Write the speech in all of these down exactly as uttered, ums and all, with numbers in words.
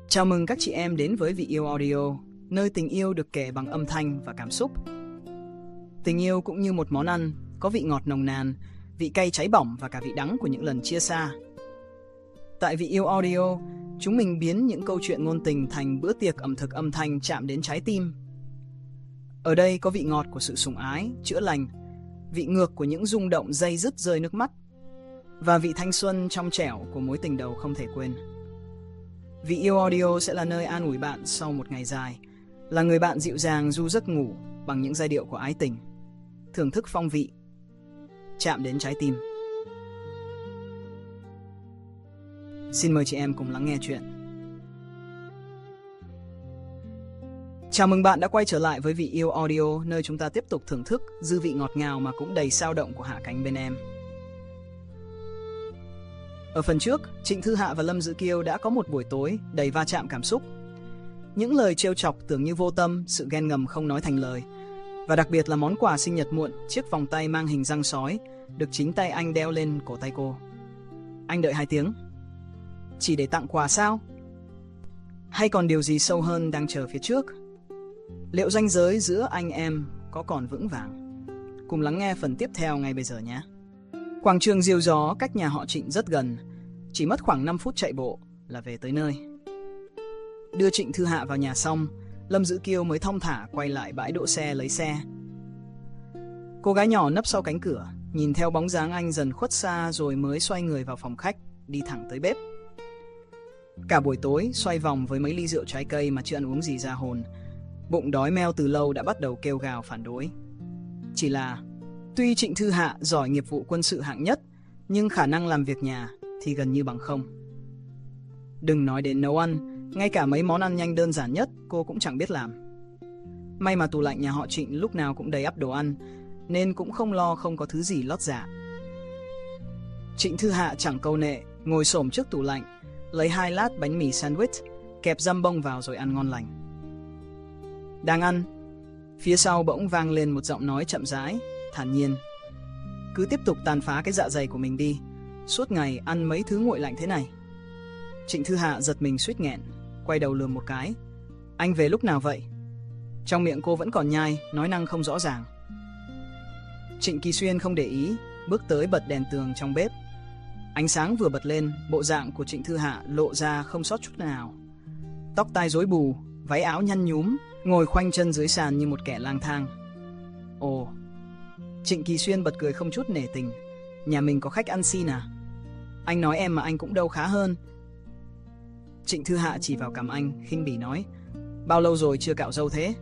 Chào mừng các chị em đến với Vị Yêu Audio, nơi tình yêu được kể bằng âm thanh và cảm xúc. Tình yêu cũng như một món ăn, có vị ngọt nồng nàn, vị cay cháy bỏng và cả vị đắng của những lần chia xa. Tại Vị Yêu Audio, chúng mình biến những câu chuyện ngôn tình thành bữa tiệc ẩm thực âm thanh chạm đến trái tim. Ở đây có vị ngọt của sự sủng ái, chữa lành, vị ngược của những rung động day dứt rơi nước mắt, và vị thanh xuân trong trẻo của mối tình đầu không thể quên. Vị Yêu Audio sẽ là nơi an ủi bạn sau một ngày dài, là người bạn dịu dàng du giấc ngủ bằng những giai điệu của ái tình, thưởng thức phong vị, chạm đến trái tim. Xin mời chị em cùng lắng nghe chuyện. Chào mừng bạn đã quay trở lại với Vị Yêu Audio, nơi chúng ta tiếp tục thưởng thức dư vị ngọt ngào mà cũng đầy sao động của Hạ Cánh bên em. Ở phần trước, Trịnh Thư Hạ và Lâm Dữ Kiêu đã có một buổi tối đầy va chạm cảm xúc. Những lời trêu chọc tưởng như vô tâm, sự ghen ngầm không nói thành lời. Và đặc biệt là món quà sinh nhật muộn, chiếc vòng tay mang hình răng sói, được chính tay anh đeo lên cổ tay cô. Anh đợi hai tiếng. Chỉ để tặng quà sao? Hay còn điều gì sâu hơn đang chờ phía trước? Liệu ranh giới giữa anh em có còn vững vàng? Cùng lắng nghe phần tiếp theo ngay bây giờ nhé. Quảng trường Diều Gió cách nhà họ Trịnh rất gần, chỉ mất khoảng năm phút chạy bộ là về tới nơi. Đưa Trịnh Thư Hạ vào nhà xong, Lâm Dữ Kiêu mới thong thả quay lại bãi đỗ xe lấy xe. Cô gái nhỏ nấp sau cánh cửa, nhìn theo bóng dáng anh dần khuất xa rồi mới xoay người vào phòng khách, đi thẳng tới bếp. Cả buổi tối xoay vòng với mấy ly rượu trái cây mà chưa ăn uống gì ra hồn, bụng đói meo từ lâu đã bắt đầu kêu gào phản đối. Chỉ là tuy Trịnh Thư Hạ giỏi nghiệp vụ quân sự hạng nhất, nhưng khả năng làm việc nhà thì gần như bằng không. Đừng nói đến nấu ăn, ngay cả mấy món ăn nhanh đơn giản nhất cô cũng chẳng biết làm. May mà tủ lạnh nhà họ Trịnh lúc nào cũng đầy ắp đồ ăn, nên cũng không lo không có thứ gì lót dạ. Trịnh Thư Hạ chẳng câu nệ, ngồi xổm trước tủ lạnh, lấy hai lát bánh mì sandwich, kẹp dăm bông vào rồi ăn ngon lành. Đang ăn, phía sau bỗng vang lên một giọng nói chậm rãi, thản nhiên. Cứ tiếp tục tàn phá cái dạ dày của mình đi, suốt ngày ăn mấy thứ nguội lạnh thế này. Trịnh Thư Hạ giật mình suýt nghẹn, quay đầu lườm một cái. Anh về lúc nào vậy? Trong miệng cô vẫn còn nhai, nói năng không rõ ràng. Trịnh Kỳ Xuyên không để ý, bước tới bật đèn tường trong bếp. Ánh sáng vừa bật lên, bộ dạng của Trịnh Thư Hạ lộ ra không sót chút nào. Tóc tai rối bù, váy áo nhăn nhúm, ngồi khoanh chân dưới sàn như một kẻ lang thang. Ồ, Trịnh Kỳ Xuyên bật cười không chút nể tình. Nhà mình có khách ăn xin à? Anh nói em mà anh cũng đâu khá hơn. Trịnh Thư Hạ chỉ vào cằm anh, khinh bỉ nói. Bao lâu rồi chưa cạo râu thế?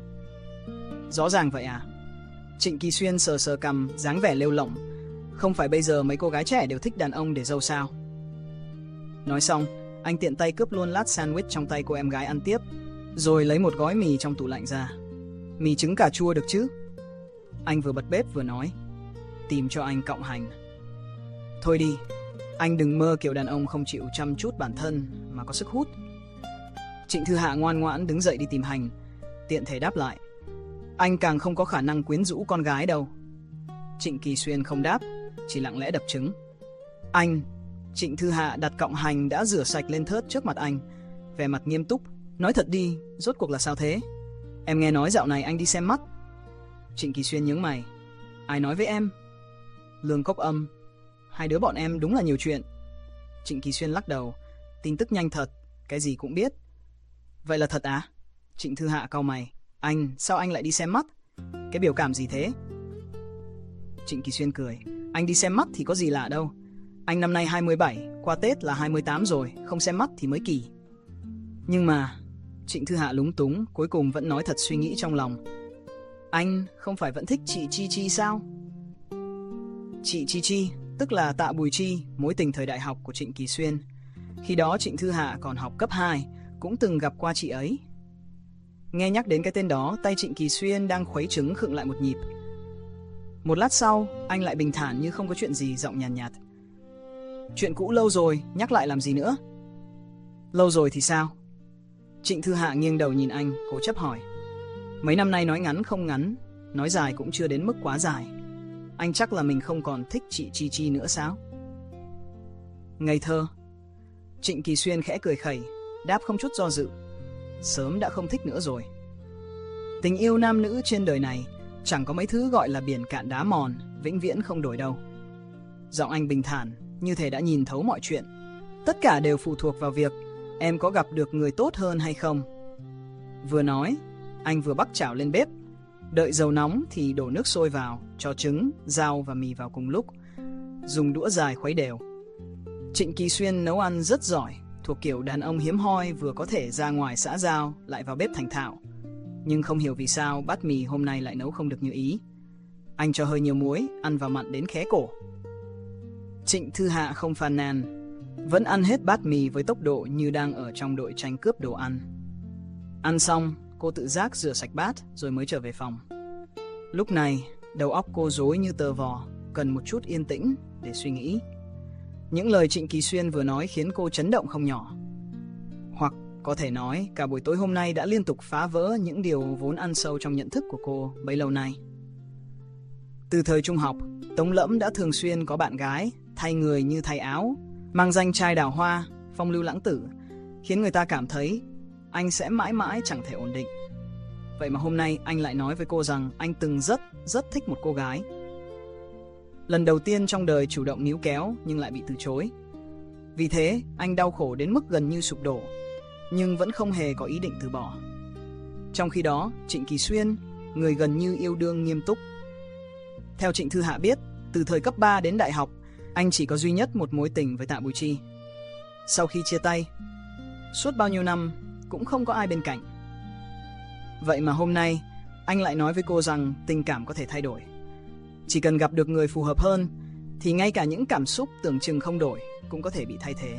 Rõ ràng vậy à? Trịnh Kỳ Xuyên sờ sờ cằm, dáng vẻ lêu lỏng. Không phải bây giờ mấy cô gái trẻ đều thích đàn ông để râu sao? Nói xong, anh tiện tay cướp luôn lát sandwich trong tay cô em gái ăn tiếp, rồi lấy một gói mì trong tủ lạnh ra. Mì trứng cà chua được chứ? Anh vừa bật bếp vừa nói. Tìm cho anh cọng hành. Thôi đi, anh đừng mơ kiểu đàn ông không chịu chăm chút bản thân mà có sức hút. Trịnh Thư Hạ ngoan ngoãn đứng dậy đi tìm hành, tiện thể đáp lại. Anh càng không có khả năng quyến rũ con gái đâu. Trịnh Kỳ Xuyên không đáp, chỉ lặng lẽ đập trứng. Anh, Trịnh Thư Hạ đặt cọng hành đã rửa sạch lên thớt trước mặt anh, vẻ mặt nghiêm túc. Nói thật đi, rốt cuộc là sao thế? Em nghe nói dạo này anh đi xem mắt. Trịnh Kỳ Xuyên nhướng mày. Ai nói với em? Lương Cốc Âm. Hai đứa bọn em đúng là nhiều chuyện. Trịnh Kỳ Xuyên lắc đầu. Tin tức nhanh thật, cái gì cũng biết. Vậy là thật à? Trịnh Thư Hạ cau mày. Anh, sao anh lại đi xem mắt? Cái biểu cảm gì thế? Trịnh Kỳ Xuyên cười. Anh đi xem mắt thì có gì lạ đâu. Anh năm nay hai mươi bảy, qua Tết là hai mươi tám rồi, không xem mắt thì mới kỳ. Nhưng mà... Trịnh Thư Hạ lúng túng, cuối cùng vẫn nói thật suy nghĩ trong lòng. Anh không phải vẫn thích chị Chi Chi sao? Chị Chi Chi, tức là Tạ Bùi Chi, mối tình thời đại học của Trịnh Kỳ Xuyên. Khi đó Trịnh Thư Hạ còn học cấp hai, cũng từng gặp qua chị ấy. Nghe nhắc đến cái tên đó, tay Trịnh Kỳ Xuyên đang khuấy trứng khựng lại một nhịp. Một lát sau, anh lại bình thản như không có chuyện gì, giọng nhàn nhạt, nhạt. Chuyện cũ lâu rồi, nhắc lại làm gì nữa? Lâu rồi thì sao? Trịnh Thư Hạ nghiêng đầu nhìn anh, cố chấp hỏi. Mấy năm nay nói ngắn không ngắn, nói dài cũng chưa đến mức quá dài. Anh chắc là mình không còn thích chị Chi Chi nữa sao? Ngây thơ. Trịnh Kỳ Xuyên khẽ cười khẩy. đáp không chút do dự. Sớm đã không thích nữa rồi. Tình yêu nam nữ trên đời này chẳng có mấy thứ gọi là biển cạn đá mòn, vĩnh viễn không đổi đâu. Giọng anh bình thản, như thể đã nhìn thấu mọi chuyện. Tất cả đều phụ thuộc vào việc em có gặp được người tốt hơn hay không. Vừa nói, anh vừa bắc chảo lên bếp. Đợi dầu nóng thì đổ nước sôi vào, cho trứng, rau và mì vào cùng lúc. Dùng đũa dài khuấy đều. Trịnh Kỳ Xuyên nấu ăn rất giỏi, thuộc kiểu đàn ông hiếm hoi vừa có thể ra ngoài xã giao lại vào bếp thành thạo. Nhưng không hiểu vì sao bát mì hôm nay lại nấu không được như ý. Anh cho hơi nhiều muối, ăn vào mặn đến khé cổ. Trịnh Thư Hạ không phàn nàn, vẫn ăn hết bát mì với tốc độ như đang ở trong đội tranh cướp đồ ăn. Ăn xong, cô tự giác rửa sạch bát rồi mới trở về phòng. Lúc này, đầu óc cô rối như tờ vò, cần một chút yên tĩnh để suy nghĩ. Những lời Trịnh Kỳ Xuyên vừa nói khiến cô chấn động không nhỏ. Hoặc có thể nói cả buổi tối hôm nay đã liên tục phá vỡ những điều vốn ăn sâu trong nhận thức của cô bấy lâu nay. Từ thời trung học, Tống Lẫm đã thường xuyên có bạn gái, thay người như thay áo, mang danh trai đào hoa, phong lưu lãng tử, khiến người ta cảm thấy anh sẽ mãi mãi chẳng thể ổn định. Vậy mà hôm nay anh lại nói với cô rằng anh từng rất, rất thích một cô gái. Lần đầu tiên trong đời chủ động níu kéo nhưng lại bị từ chối. Vì thế, anh đau khổ đến mức gần như sụp đổ, nhưng vẫn không hề có ý định từ bỏ. Trong khi đó, Trịnh Kỳ Xuyên, người gần như yêu đương nghiêm túc. Theo Trịnh Thư Hạ biết, từ thời cấp ba đến đại học, anh chỉ có duy nhất một mối tình với Tạ Bùi Chi. Sau khi chia tay, suốt bao nhiêu năm cũng không có ai bên cạnh. Vậy mà hôm nay, anh lại nói với cô rằng tình cảm có thể thay đổi. Chỉ cần gặp được người phù hợp hơn, thì ngay cả những cảm xúc tưởng chừng không đổi cũng có thể bị thay thế.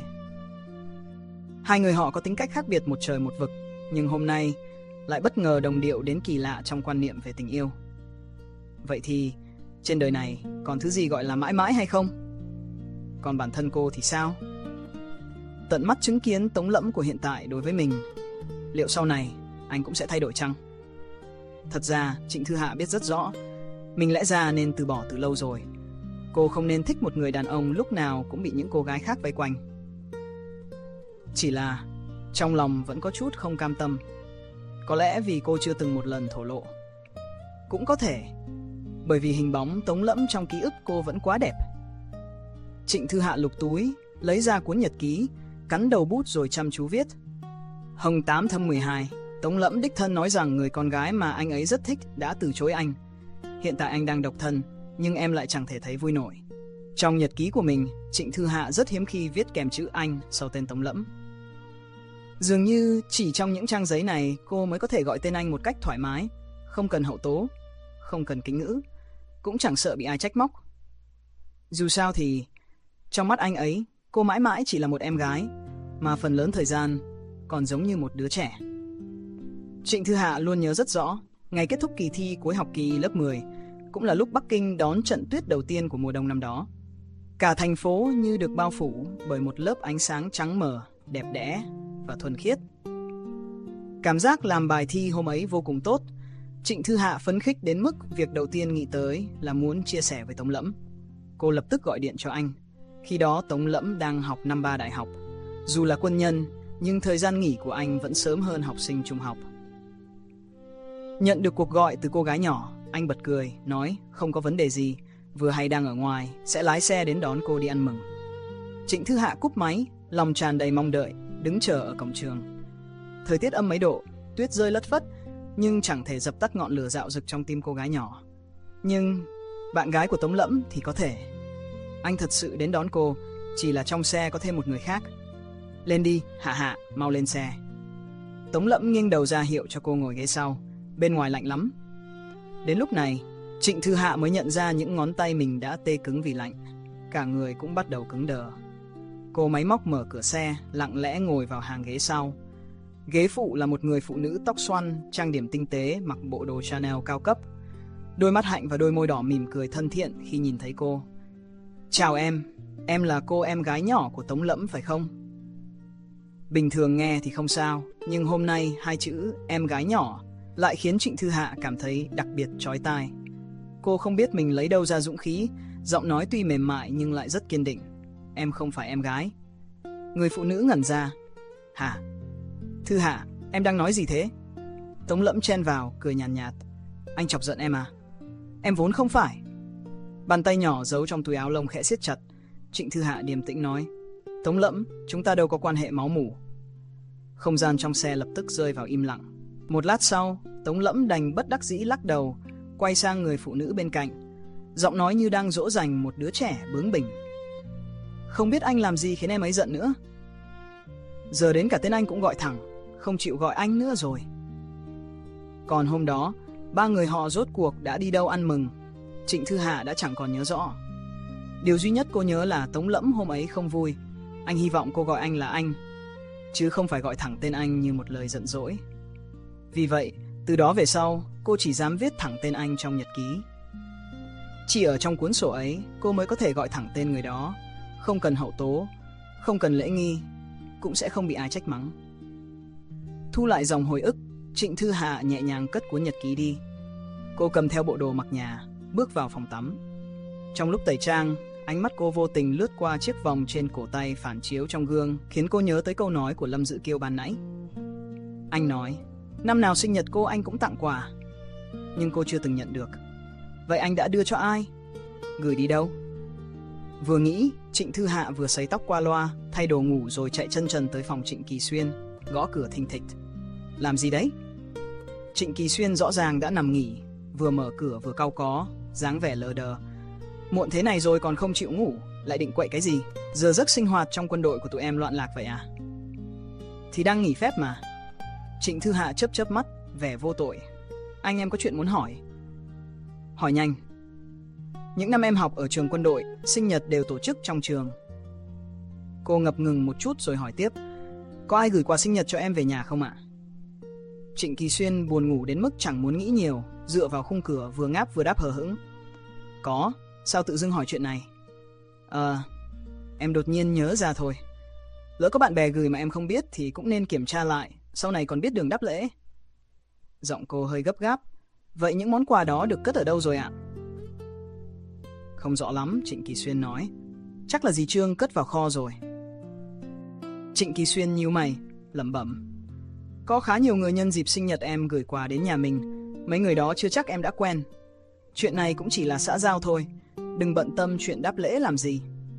Hai người họ có tính cách khác biệt một trời một vực, nhưng hôm nay lại bất ngờ đồng điệu đến kỳ lạ trong quan niệm về tình yêu. Vậy thì, trên đời này còn thứ gì gọi là mãi mãi hay không? Còn bản thân cô thì sao? Tận mắt chứng kiến Tống Lẫm của hiện tại đối với mình, liệu sau này anh cũng sẽ thay đổi chăng? Thật ra Trịnh Thư Hạ biết rất rõ, mình lẽ ra nên từ bỏ từ lâu rồi. Cô không nên thích một người đàn ông lúc nào cũng bị những cô gái khác vây quanh. Chỉ là trong lòng vẫn có chút không cam tâm. Có lẽ vì cô chưa từng một lần thổ lộ. Cũng có thể bởi vì hình bóng Tống Lẫm trong ký ức cô vẫn quá đẹp. Trịnh Thư Hạ lục túi, lấy ra cuốn nhật ký, cắn đầu bút rồi chăm chú viết. Hồng tám thâm mười hai, Tống Lẫm đích thân nói rằng người con gái mà anh ấy rất thích đã từ chối anh. Hiện tại anh đang độc thân, nhưng em lại chẳng thể thấy vui nổi. Trong nhật ký của mình, Trịnh Thư Hạ rất hiếm khi viết kèm chữ anh sau tên Tống Lẫm. Dường như chỉ trong những trang giấy này cô mới có thể gọi tên anh một cách thoải mái, không cần hậu tố, không cần kính ngữ, cũng chẳng sợ bị ai trách móc. Dù sao thì, trong mắt anh ấy, cô mãi mãi chỉ là một em gái, mà phần lớn thời gian còn giống như một đứa trẻ. Trịnh Thư Hạ luôn nhớ rất rõ, ngày kết thúc kỳ thi cuối học kỳ lớp mười, cũng là lúc Bắc Kinh đón trận tuyết đầu tiên của mùa đông năm đó. Cả thành phố như được bao phủ bởi một lớp ánh sáng trắng mờ, đẹp đẽ và thuần khiết. Cảm giác làm bài thi hôm ấy vô cùng tốt. Trịnh Thư Hạ phấn khích đến mức việc đầu tiên nghĩ tới là muốn chia sẻ với Tống Lẫm. Cô lập tức gọi điện cho anh. Khi đó Tống Lẫm đang học năm ba đại học. Dù là quân nhân, nhưng thời gian nghỉ của anh vẫn sớm hơn học sinh trung học. Nhận được cuộc gọi từ cô gái nhỏ, anh bật cười, nói không có vấn đề gì, vừa hay đang ở ngoài, sẽ lái xe đến đón cô đi ăn mừng. Trịnh Thư Hạ cúp máy, lòng tràn đầy mong đợi, đứng chờ ở cổng trường. Thời tiết âm mấy độ, tuyết rơi lất phất, nhưng chẳng thể dập tắt ngọn lửa dạo rực trong tim cô gái nhỏ. Nhưng bạn gái của Tống Lẫm thì có thể. Anh thật sự đến đón cô, chỉ là trong xe có thêm một người khác. Lên đi, Hạ Hạ, mau lên xe. Tống Lẫm nghiêng đầu ra hiệu cho cô ngồi ghế sau, bên ngoài lạnh lắm. Đến lúc này, Trịnh Thư Hạ mới nhận ra những ngón tay mình đã tê cứng vì lạnh. Cả người cũng bắt đầu cứng đờ. Cô máy móc mở cửa xe, lặng lẽ ngồi vào hàng ghế sau. Ghế phụ là một người phụ nữ tóc xoăn, trang điểm tinh tế, mặc bộ đồ Chanel cao cấp. Đôi mắt hạnh và đôi môi đỏ mỉm cười thân thiện khi nhìn thấy cô. Chào em, em là cô em gái nhỏ của Tống Lẫm phải không? Bình thường nghe thì không sao, nhưng hôm nay hai chữ em gái nhỏ lại khiến Trịnh Thư Hạ cảm thấy đặc biệt chói tai. Cô không biết mình lấy đâu ra dũng khí, giọng nói tuy mềm mại nhưng lại rất kiên định. Em không phải em gái. Người phụ nữ ngẩn ra. Hả? Thư Hạ, em đang nói gì thế? Tống Lẫm chen vào, cười nhàn nhạt, nhạt. Anh chọc giận em à? Em vốn không phải. Bàn tay nhỏ giấu trong túi áo lông khẽ siết chặt. Trịnh Thư Hạ điềm tĩnh nói, Tống Lẫm, chúng ta đâu có quan hệ máu mủ. Không gian trong xe lập tức rơi vào im lặng. Một lát sau, Tống Lẫm đành bất đắc dĩ lắc đầu, quay sang người phụ nữ bên cạnh, giọng nói như đang dỗ dành một đứa trẻ bướng bỉnh. Không biết anh làm gì khiến em ấy giận nữa. Giờ đến cả tên anh cũng gọi thẳng, không chịu gọi anh nữa rồi. Còn hôm đó, ba người họ rốt cuộc đã đi đâu ăn mừng, Trịnh Thư Hạ đã chẳng còn nhớ rõ. Điều duy nhất cô nhớ là Tống Lẫm hôm ấy không vui. Anh hy vọng cô gọi anh là anh, chứ không phải gọi thẳng tên anh như một lời giận dỗi. Vì vậy, từ đó về sau, cô chỉ dám viết thẳng tên anh trong nhật ký. Chỉ ở trong cuốn sổ ấy, cô mới có thể gọi thẳng tên người đó, không cần hậu tố, không cần lễ nghi, cũng sẽ không bị ai trách mắng. Thu lại dòng hồi ức, Trịnh Thư Hạ nhẹ nhàng cất cuốn nhật ký đi. Cô cầm theo bộ đồ mặc nhà, bước vào phòng tắm. Trong lúc tẩy trang, ánh mắt cô vô tình lướt qua chiếc vòng trên cổ tay phản chiếu trong gương, khiến cô nhớ tới câu nói của Lâm Dự Kiêu ban nãy. Anh nói, năm nào sinh nhật cô anh cũng tặng quà, nhưng cô chưa từng nhận được. Vậy anh đã đưa cho ai? Gửi đi đâu? Vừa nghĩ, Trịnh Thư Hạ vừa sấy tóc qua loa, thay đồ ngủ rồi chạy chân trần tới phòng Trịnh Kỳ Xuyên, gõ cửa thình thịch. Làm gì đấy? Trịnh Kỳ Xuyên rõ ràng đã nằm nghỉ, vừa mở cửa vừa cau có, dáng vẻ lờ đờ. Muộn thế này rồi còn không chịu ngủ, lại định quậy cái gì? Giờ giấc sinh hoạt trong quân đội của tụi em loạn lạc vậy à? Thì đang nghỉ phép mà. Trịnh Thư Hạ chớp chớp mắt, vẻ vô tội. Anh em có chuyện muốn hỏi. Hỏi nhanh. Những năm em học ở trường quân đội, sinh nhật đều tổ chức trong trường. Cô ngập ngừng một chút rồi hỏi tiếp. Có ai gửi quà sinh nhật cho em về nhà không ạ? Trịnh Kỳ Xuyên buồn ngủ đến mức chẳng muốn nghĩ nhiều, dựa vào khung cửa vừa ngáp vừa đáp hờ hững. Có, sao tự dưng hỏi chuyện này? Ờ, em đột nhiên nhớ ra thôi. Lỡ có bạn bè gửi mà em không biết thì cũng nên kiểm tra lại, sau này còn biết đường đáp lễ. Giọng cô hơi gấp gáp. Vậy những món quà đó được cất ở đâu rồi ạ? Không rõ lắm, Trịnh Kỳ Xuyên nói. Chắc là dì Trương cất vào kho rồi. Trịnh Kỳ Xuyên nhíu mày, lẩm bẩm. Có khá nhiều người nhân dịp sinh nhật em gửi quà đến nhà mình. Mấy người đó chưa chắc em đã quen. Chuyện này cũng chỉ là xã giao thôi, đừng bận tâm chuyện đáp lễ làm gì.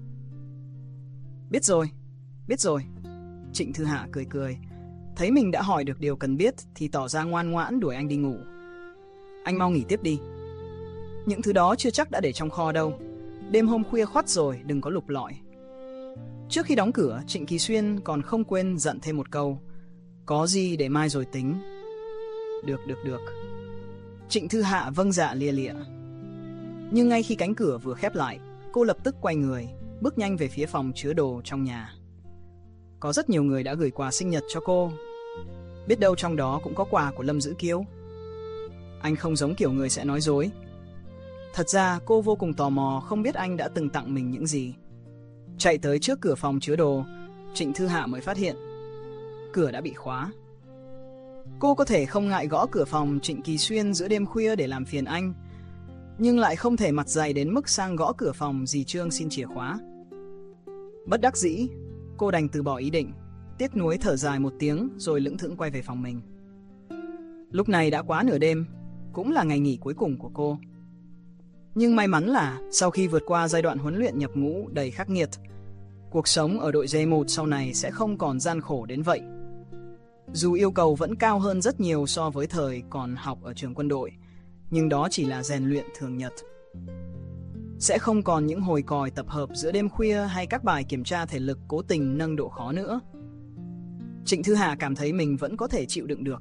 Biết rồi, biết rồi. Trịnh Thư Hạ cười cười. Thấy mình đã hỏi được điều cần biết thì tỏ ra ngoan ngoãn đuổi anh đi ngủ. Anh mau nghỉ tiếp đi. Những thứ đó chưa chắc đã để trong kho đâu. Đêm hôm khuya khoắt rồi, đừng có lục lọi. Trước khi đóng cửa, Trịnh Kỳ Xuyên còn không quên dặn thêm một câu. Có gì để mai rồi tính. Được, được, được. Trịnh Thư Hạ vâng dạ lia lịa. Nhưng ngay khi cánh cửa vừa khép lại, cô lập tức quay người, bước nhanh về phía phòng chứa đồ trong nhà. Có rất nhiều người đã gửi quà sinh nhật cho cô. Biết đâu trong đó cũng có quà của Lâm Dữ Kiêu. Anh không giống kiểu người sẽ nói dối. Thật ra cô vô cùng tò mò không biết anh đã từng tặng mình những gì. Chạy tới trước cửa phòng chứa đồ, Trịnh Thư Hạ mới phát hiện cửa đã bị khóa. Cô có thể không ngại gõ cửa phòng Trịnh Kỳ Xuyên giữa đêm khuya để làm phiền anh, nhưng lại không thể mặt dày đến mức sang gõ cửa phòng dì Trương xin chìa khóa. Bất đắc dĩ, cô đành từ bỏ ý định, tiếc nuối thở dài một tiếng rồi lững thững quay về phòng mình. Lúc này đã quá nửa đêm, cũng là ngày nghỉ cuối cùng của cô. Nhưng may mắn là sau khi vượt qua giai đoạn huấn luyện nhập ngũ đầy khắc nghiệt, cuộc sống ở đội J một sau này sẽ không còn gian khổ đến vậy. Dù yêu cầu vẫn cao hơn rất nhiều so với thời còn học ở trường quân đội, nhưng đó chỉ là rèn luyện thường nhật. Sẽ không còn những hồi còi tập hợp giữa đêm khuya hay các bài kiểm tra thể lực cố tình nâng độ khó nữa. Trịnh Thư Hạ cảm thấy mình vẫn có thể chịu đựng được.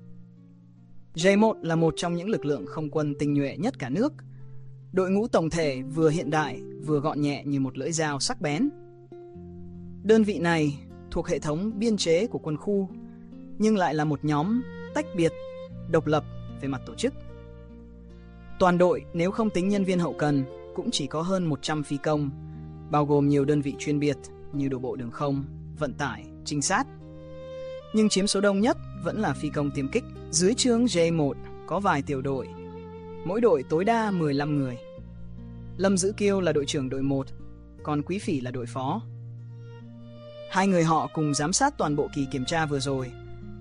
J một là một trong những lực lượng không quân tinh nhuệ nhất cả nước. Đội ngũ tổng thể vừa hiện đại vừa gọn nhẹ như một lưỡi dao sắc bén. Đơn vị này thuộc hệ thống biên chế của quân khu, nhưng lại là một nhóm tách biệt, độc lập về mặt tổ chức. Toàn đội nếu không tính nhân viên hậu cần cũng chỉ có hơn một trăm phi công, bao gồm nhiều đơn vị chuyên biệt như đổ bộ đường không, vận tải, trinh sát. Nhưng chiếm số đông nhất vẫn là phi công tiêm kích. Dưới trướng J một có vài tiểu đội, mỗi đội tối đa mười lăm người. Lâm Dữ Kiêu là đội trưởng đội một, còn Quý Phỉ là đội phó. Hai người họ cùng giám sát toàn bộ kỳ kiểm tra vừa rồi,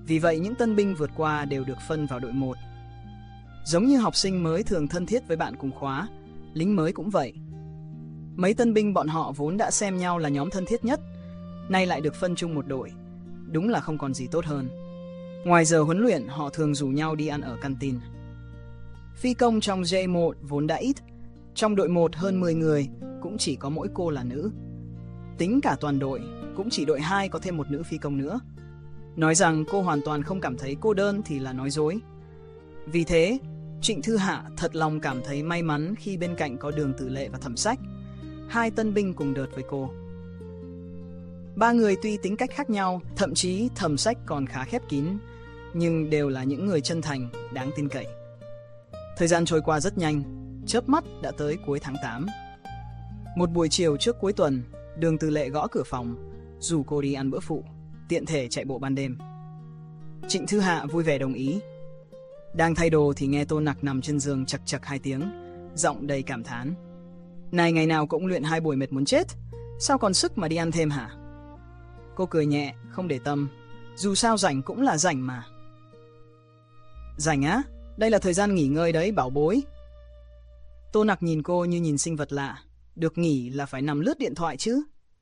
Vì vậy những tân binh vượt qua đều được phân vào đội một. Giống như học sinh mới thường thân thiết với bạn cùng khóa, lính mới cũng vậy. Mấy tân binh bọn họ vốn đã xem nhau là nhóm thân thiết nhất, nay lại được phân chung một đội. Đúng là không còn gì tốt hơn. Ngoài giờ huấn luyện, họ thường rủ nhau đi ăn ở canteen. Phi công trong J một vốn đã ít, trong đội một hơn mười người, cũng chỉ có mỗi cô là nữ. Tính cả toàn đội, cũng chỉ đội hai có thêm một nữ phi công nữa. Nói rằng cô hoàn toàn không cảm thấy cô đơn thì là nói dối. Vì thế, Trịnh Thư Hạ thật lòng cảm thấy may mắn khi bên cạnh có Đường Tử Lệ và Thẩm Sách, hai tân binh cùng đợt với cô. Ba người tuy tính cách khác nhau, thậm chí Thẩm Sách còn khá khép kín, nhưng đều là những người chân thành, đáng tin cậy. Thời gian trôi qua rất nhanh, chớp mắt đã tới cuối tháng tám. Một buổi chiều trước cuối tuần, Đường Tử Lệ gõ cửa phòng, rủ cô đi ăn bữa phụ, tiện thể chạy bộ ban đêm. Trịnh Thư Hạ vui vẻ đồng ý. Đang thay đồ thì nghe Tô Nặc nằm trên giường chật chật hai tiếng, giọng đầy cảm thán. Này, ngày nào cũng luyện hai buổi mệt muốn chết, sao còn sức mà đi ăn thêm hả? Cô cười nhẹ, không để tâm, dù sao rảnh cũng là rảnh mà. Rảnh á? Đây là thời gian nghỉ ngơi đấy bảo bối. Tô Nặc nhìn cô như nhìn sinh vật lạ, được nghỉ là phải nằm lướt điện thoại chứ.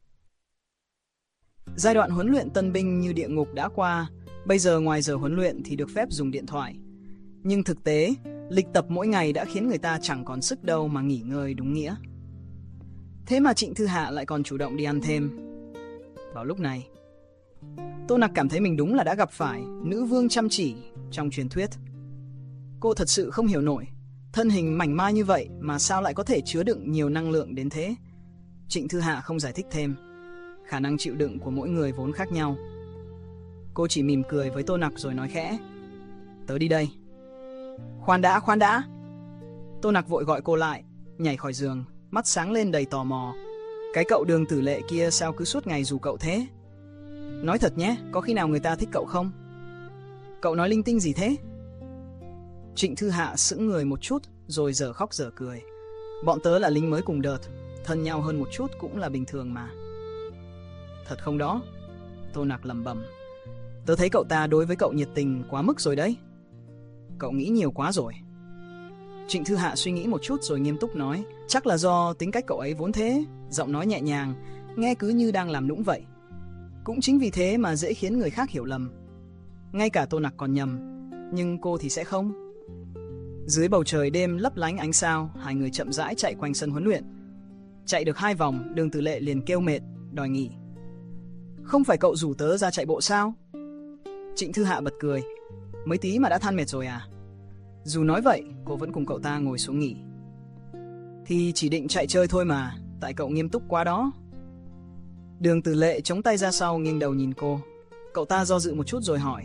Giai đoạn huấn luyện tân binh như địa ngục đã qua, bây giờ ngoài giờ huấn luyện thì được phép dùng điện thoại. Nhưng thực tế, lịch tập mỗi ngày đã khiến người ta chẳng còn sức đâu mà nghỉ ngơi đúng nghĩa. Thế mà Trịnh Thư Hạ lại còn chủ động đi ăn thêm. Vào lúc này, Tô Nặc cảm thấy mình đúng là đã gặp phải nữ vương chăm chỉ trong truyền thuyết. Cô thật sự không hiểu nổi, thân hình mảnh mai như vậy mà sao lại có thể chứa đựng nhiều năng lượng đến thế. Trịnh Thư Hạ không giải thích thêm, khả năng chịu đựng của mỗi người vốn khác nhau. Cô chỉ mỉm cười với Tô Nặc rồi nói khẽ, tớ đi đây. Khoan đã, khoan đã. Tô Nặc vội gọi cô lại, nhảy khỏi giường, mắt sáng lên đầy tò mò. Cái cậu Đường Tử Lệ kia sao cứ suốt ngày rủ cậu thế? Nói thật nhé, có khi nào người ta thích cậu không? Cậu nói linh tinh gì thế? Trịnh Thư Hạ sững người một chút rồi dở khóc dở cười. Bọn tớ là lính mới cùng đợt, thân nhau hơn một chút cũng là bình thường mà. Thật không đó? Tô Nặc lẩm bẩm. Tớ thấy cậu ta đối với cậu nhiệt tình quá mức rồi đấy. Cậu nghĩ nhiều quá rồi. Trịnh Thư Hạ suy nghĩ một chút rồi nghiêm túc nói, chắc là do tính cách cậu ấy vốn thế, giọng nói nhẹ nhàng, nghe cứ như đang làm nũng vậy. Cũng chính vì thế mà dễ khiến người khác hiểu lầm. Ngay cả Tô Nặc còn nhầm, nhưng cô thì sẽ không. Dưới bầu trời đêm lấp lánh ánh sao, hai người chậm rãi chạy quanh sân huấn luyện. Chạy được hai vòng, Đường Tử Lệ liền kêu mệt, đòi nghỉ. Không phải cậu rủ tớ ra chạy bộ sao? Trịnh Thư Hạ bật cười. Mới tí mà đã than mệt rồi à? Dù nói vậy, cô vẫn cùng cậu ta ngồi xuống nghỉ. Thì chỉ định chạy chơi thôi mà, tại cậu nghiêm túc quá đó. Đường Tử Lệ chống tay ra sau nghiêng đầu nhìn cô. Cậu ta do dự một chút rồi hỏi.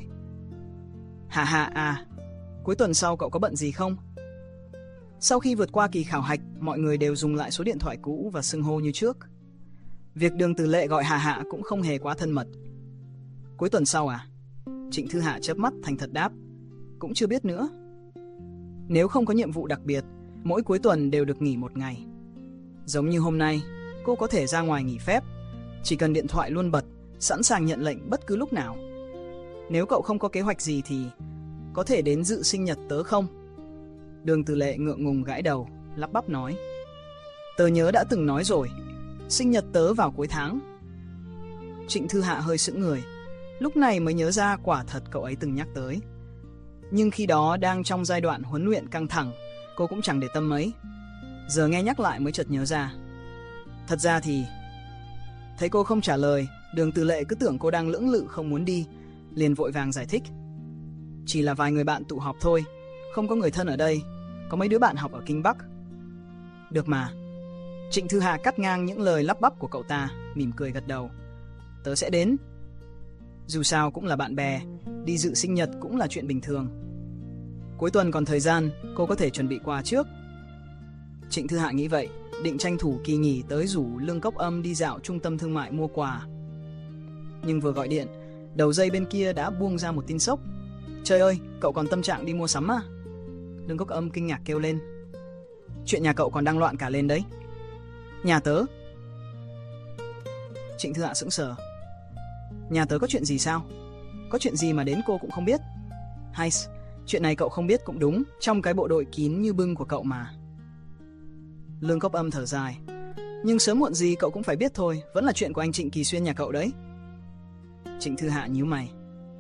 Hạ Hạ à, cuối tuần sau cậu có bận gì không? Sau khi vượt qua kỳ khảo hạch, mọi người đều dùng lại số điện thoại cũ và xưng hô như trước. Việc Đường Tử Lệ gọi Hạ Hạ cũng không hề quá thân mật. Cuối tuần sau à? Trịnh Thư Hạ chớp mắt thành thật đáp. Cũng chưa biết nữa. Nếu không có nhiệm vụ đặc biệt, mỗi cuối tuần đều được nghỉ một ngày. Giống như hôm nay, cô có thể ra ngoài nghỉ phép, chỉ cần điện thoại luôn bật, sẵn sàng nhận lệnh bất cứ lúc nào. Nếu cậu không có kế hoạch gì thì có thể đến dự sinh nhật tớ không? Đường Tử Lệ ngượng ngùng gãi đầu, lắp bắp nói. Tớ nhớ đã từng nói rồi, sinh nhật tớ vào cuối tháng. Trịnh Thư Hạ hơi sững người, lúc này mới nhớ ra quả thật cậu ấy từng nhắc tới. Nhưng khi đó đang trong giai đoạn huấn luyện căng thẳng, cô cũng chẳng để tâm mấy. Giờ nghe nhắc lại mới chợt nhớ ra. Thật ra thì... Thấy cô không trả lời, Đường Tử Lệ cứ tưởng cô đang lưỡng lự không muốn đi, liền vội vàng giải thích. Chỉ là vài người bạn tụ họp thôi, không có người thân ở đây, có mấy đứa bạn học ở Kinh Bắc. Được mà. Trịnh Thư Hạ cắt ngang những lời lắp bắp của cậu ta, mỉm cười gật đầu. Tớ sẽ đến. Dù sao cũng là bạn bè, đi dự sinh nhật cũng là chuyện bình thường. Cuối tuần còn thời gian, cô có thể chuẩn bị quà trước. Trịnh Thư Hạ nghĩ vậy, định tranh thủ kỳ nghỉ tới rủ Lương Cốc Âm đi dạo trung tâm thương mại mua quà. Nhưng vừa gọi điện, đầu dây bên kia đã buông ra một tin sốc. Trời ơi, cậu còn tâm trạng đi mua sắm à? Lương Cốc Âm kinh ngạc kêu lên. Chuyện nhà cậu còn đang loạn cả lên đấy. Nhà tớ? Trịnh Thư Hạ sững sờ. Nhà tớ có chuyện gì sao? có chuyện gì mà đến cô cũng không biết? Hay, chuyện này cậu không biết cũng đúng, trong cái bộ đội kín như bưng của cậu mà. Lương Cốc Âm thở dài. Nhưng sớm muộn gì cậu cũng phải biết thôi, vẫn là chuyện của anh Trịnh Kỳ Xuyên nhà cậu đấy. Trịnh Thư Hạ nhíu mày.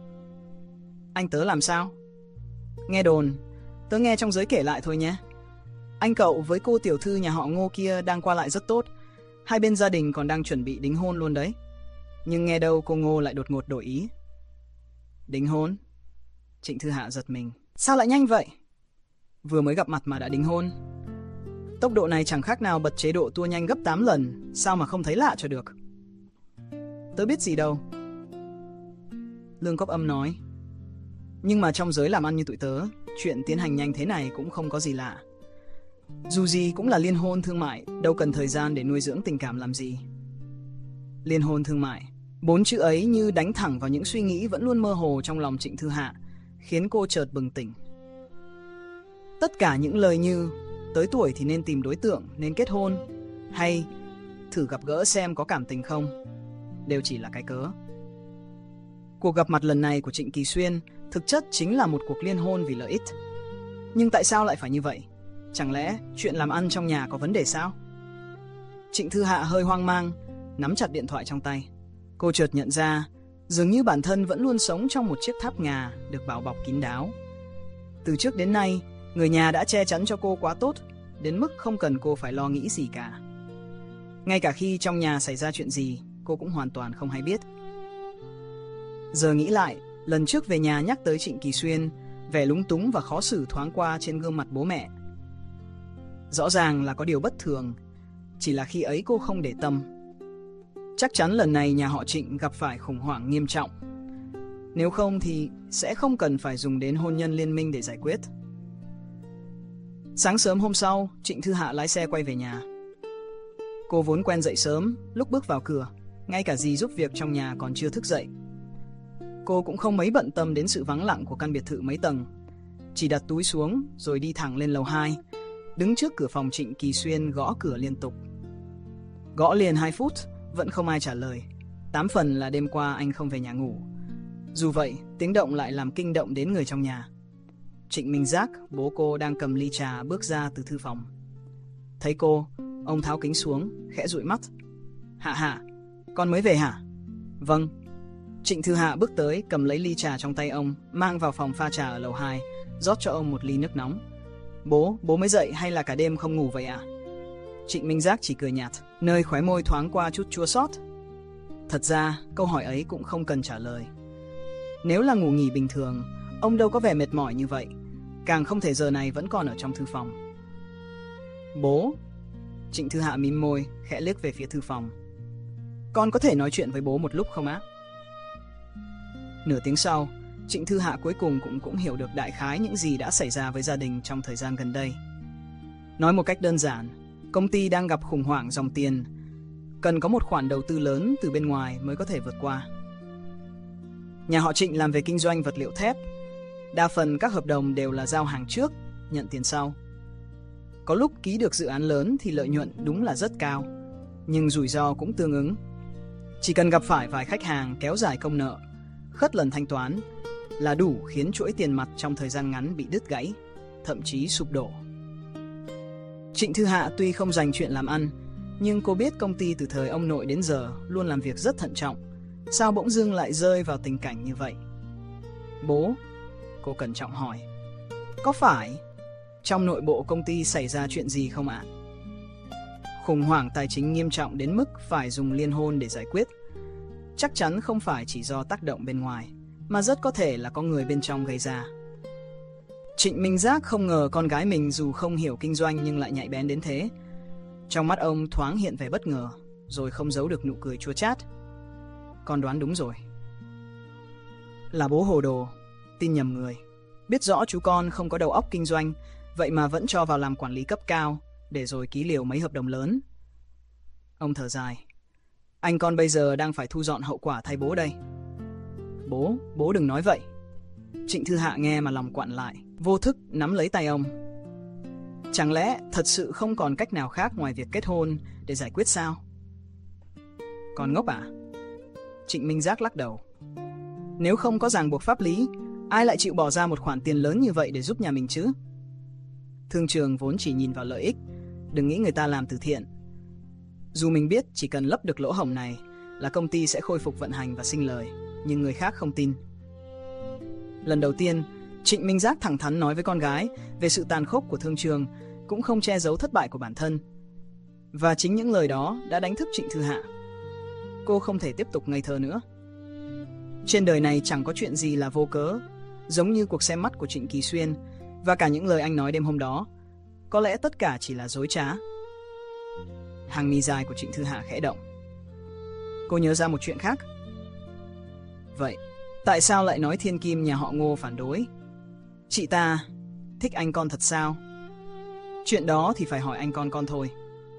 Anh tớ làm sao? Nghe đồn, tớ nghe trong giới kể lại thôi nhé. Anh cậu với cô tiểu thư nhà họ Ngô kia đang qua lại rất tốt, hai bên gia đình còn đang chuẩn bị đính hôn luôn đấy. Nhưng nghe đâu cô Ngô lại đột ngột đổi ý. Đính hôn? Trịnh Thư Hạ giật mình. Sao lại nhanh vậy? Vừa mới gặp mặt mà đã đính hôn? Tốc độ này chẳng khác nào bật chế độ tua nhanh gấp tám lần, sao mà không thấy lạ cho được. Tớ biết gì đâu. Lương Cốc Âm nói. Nhưng mà trong giới làm ăn như tụi tớ, chuyện tiến hành nhanh thế này cũng không có gì lạ. Dù gì cũng là liên hôn thương mại, đâu cần thời gian để nuôi dưỡng tình cảm làm gì. Liên hôn thương mại, bốn chữ ấy như đánh thẳng vào những suy nghĩ vẫn luôn mơ hồ trong lòng Trịnh Thư Hạ, khiến cô chợt bừng tỉnh. Tất cả những lời như tới tuổi thì nên tìm đối tượng, nên kết hôn, hay thử gặp gỡ xem có cảm tình không, đều chỉ là cái cớ. Cuộc gặp mặt lần này của Trịnh Kỳ Xuyên thực chất chính là một cuộc liên hôn vì lợi ích. Nhưng tại sao lại phải như vậy? Chẳng lẽ chuyện làm ăn trong nhà có vấn đề sao? Trịnh Thư Hạ hơi hoang mang, nắm chặt điện thoại trong tay. Cô chợt nhận ra, dường như bản thân vẫn luôn sống trong một chiếc tháp ngà được bảo bọc kín đáo. Từ trước đến nay, người nhà đã che chắn cho cô quá tốt, đến mức không cần cô phải lo nghĩ gì cả. Ngay cả khi trong nhà xảy ra chuyện gì, cô cũng hoàn toàn không hay biết. Giờ nghĩ lại, lần trước về nhà nhắc tới Trịnh Kỳ Xuyên, vẻ lúng túng và khó xử thoáng qua trên gương mặt bố mẹ. Rõ ràng là có điều bất thường, chỉ là khi ấy cô không để tâm. Chắc chắn lần này nhà họ Trịnh gặp phải khủng hoảng nghiêm trọng. Nếu không thì sẽ không cần phải dùng đến hôn nhân liên minh để giải quyết. Sáng sớm hôm sau, Trịnh Thư Hạ lái xe quay về nhà. Cô vốn quen dậy sớm, lúc bước vào cửa, ngay cả dì giúp việc trong nhà còn chưa thức dậy. Cô cũng không mấy bận tâm đến sự vắng lặng của căn biệt thự mấy tầng, chỉ đặt túi xuống rồi đi thẳng lên lầu hai, đứng trước cửa phòng Trịnh Kỳ Xuyên gõ cửa liên tục. Gõ liền hai phút, vẫn không ai trả lời. Tám phần là đêm qua anh không về nhà ngủ. Dù vậy, tiếng động lại làm kinh động đến người trong nhà. Trịnh Minh Giác, bố cô đang cầm ly trà bước ra từ thư phòng. Thấy cô, ông tháo kính xuống, khẽ dụi mắt. Hạ Hạ, con mới về hả? Vâng. Trịnh Thư Hạ bước tới, cầm lấy ly trà trong tay ông, mang vào phòng pha trà ở lầu hai, rót cho ông một ly nước nóng. Bố, bố mới dậy hay là cả đêm không ngủ vậy ạ? À? Trịnh Minh Giác chỉ cười nhạt, nơi khóe môi thoáng qua chút chua xót. Thật ra, câu hỏi ấy cũng không cần trả lời. Nếu là ngủ nghỉ bình thường, ông đâu có vẻ mệt mỏi như vậy, càng không thể giờ này vẫn còn ở trong thư phòng. Bố. Trịnh Thư Hạ mím môi, khẽ liếc về phía thư phòng. Con có thể nói chuyện với bố một lúc không á? Nửa tiếng sau, Trịnh Thư Hạ cuối cùng cũng cũng hiểu được đại khái những gì đã xảy ra với gia đình trong thời gian gần đây. Nói một cách đơn giản, công ty đang gặp khủng hoảng dòng tiền, cần có một khoản đầu tư lớn từ bên ngoài mới có thể vượt qua. Nhà họ Trịnh làm về kinh doanh vật liệu thép, đa phần các hợp đồng đều là giao hàng trước, nhận tiền sau. Có lúc ký được dự án lớn thì lợi nhuận đúng là rất cao, nhưng rủi ro cũng tương ứng. Chỉ cần gặp phải vài khách hàng kéo dài công nợ, khất lần thanh toán là đủ khiến chuỗi tiền mặt trong thời gian ngắn bị đứt gãy, thậm chí sụp đổ. Trịnh Thư Hạ tuy không dành chuyện làm ăn, nhưng cô biết công ty từ thời ông nội đến giờ luôn làm việc rất thận trọng. Sao bỗng dưng lại rơi vào tình cảnh như vậy? Bố, cô cẩn trọng hỏi, có phải trong nội bộ công ty xảy ra chuyện gì không ạ? Khủng hoảng tài chính nghiêm trọng đến mức phải dùng liên hôn để giải quyết. Chắc chắn không phải chỉ do tác động bên ngoài, mà rất có thể là có người bên trong gây ra. Trịnh Minh Giác không ngờ con gái mình dù không hiểu kinh doanh nhưng lại nhạy bén đến thế. Trong mắt ông thoáng hiện vẻ bất ngờ, rồi không giấu được nụ cười chua chát. Con đoán đúng rồi. Là bố hồ đồ, tin nhầm người. Biết rõ chú con không có đầu óc kinh doanh, vậy mà vẫn cho vào làm quản lý cấp cao, để rồi ký liều mấy hợp đồng lớn. Ông thở dài. Anh con bây giờ đang phải thu dọn hậu quả thay bố đây. Bố, bố đừng nói vậy. Trịnh Thư Hạ nghe mà lòng quặn lại, vô thức nắm lấy tay ông. Chẳng lẽ thật sự không còn cách nào khác ngoài việc kết hôn để giải quyết sao? Con ngốc à? Trịnh Minh Giác lắc đầu. Nếu không có ràng buộc pháp lý, ai lại chịu bỏ ra một khoản tiền lớn như vậy để giúp nhà mình chứ? Thương trường vốn chỉ nhìn vào lợi ích, đừng nghĩ người ta làm từ thiện. Dù mình biết chỉ cần lấp được lỗ hổng này là công ty sẽ khôi phục vận hành và sinh lời, nhưng người khác không tin. Lần đầu tiên, Trịnh Minh Giác thẳng thắn nói với con gái về sự tàn khốc của thương trường, cũng không che giấu thất bại của bản thân. Và chính những lời đó đã đánh thức Trịnh Thư Hạ. Cô không thể tiếp tục ngây thơ nữa. Trên đời này chẳng có chuyện gì là vô cớ, giống như cuộc xem mắt của Trịnh Kỳ Xuyên và cả những lời anh nói đêm hôm đó. Có lẽ tất cả chỉ là dối trá. Hàng mi dài của Trịnh Thư Hạ khẽ động. Cô nhớ ra một chuyện khác. Vậy, tại sao lại nói thiên kim nhà họ Ngô phản đối? Chị ta thích anh con thật sao? Chuyện đó thì phải hỏi anh con con thôi.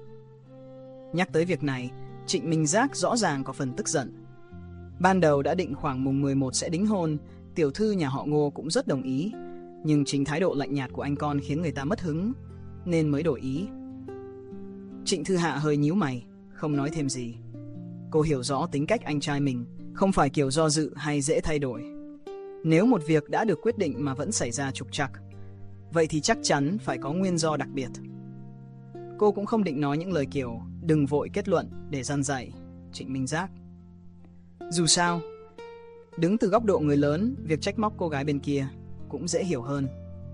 Nhắc tới việc này, Trịnh Minh Giác rõ ràng có phần tức giận. Ban đầu đã định khoảng mùng mười một sẽ đính hôn, tiểu thư nhà họ Ngô cũng rất đồng ý, nhưng chính thái độ lạnh nhạt của anh con khiến người ta mất hứng, nên mới đổi ý. Trịnh Thư Hạ hơi nhíu mày, không nói thêm gì. Cô hiểu rõ tính cách anh trai mình, không phải kiểu do dự hay dễ thay đổi. Nếu một việc đã được quyết định mà vẫn xảy ra trục trặc, vậy thì chắc chắn phải có nguyên do đặc biệt. Cô cũng không định nói những lời kiểu đừng vội kết luận để răn dạy Trịnh Minh Giác. Dù sao, đứng từ góc độ người lớn, việc trách móc cô gái bên kia cũng dễ hiểu hơn.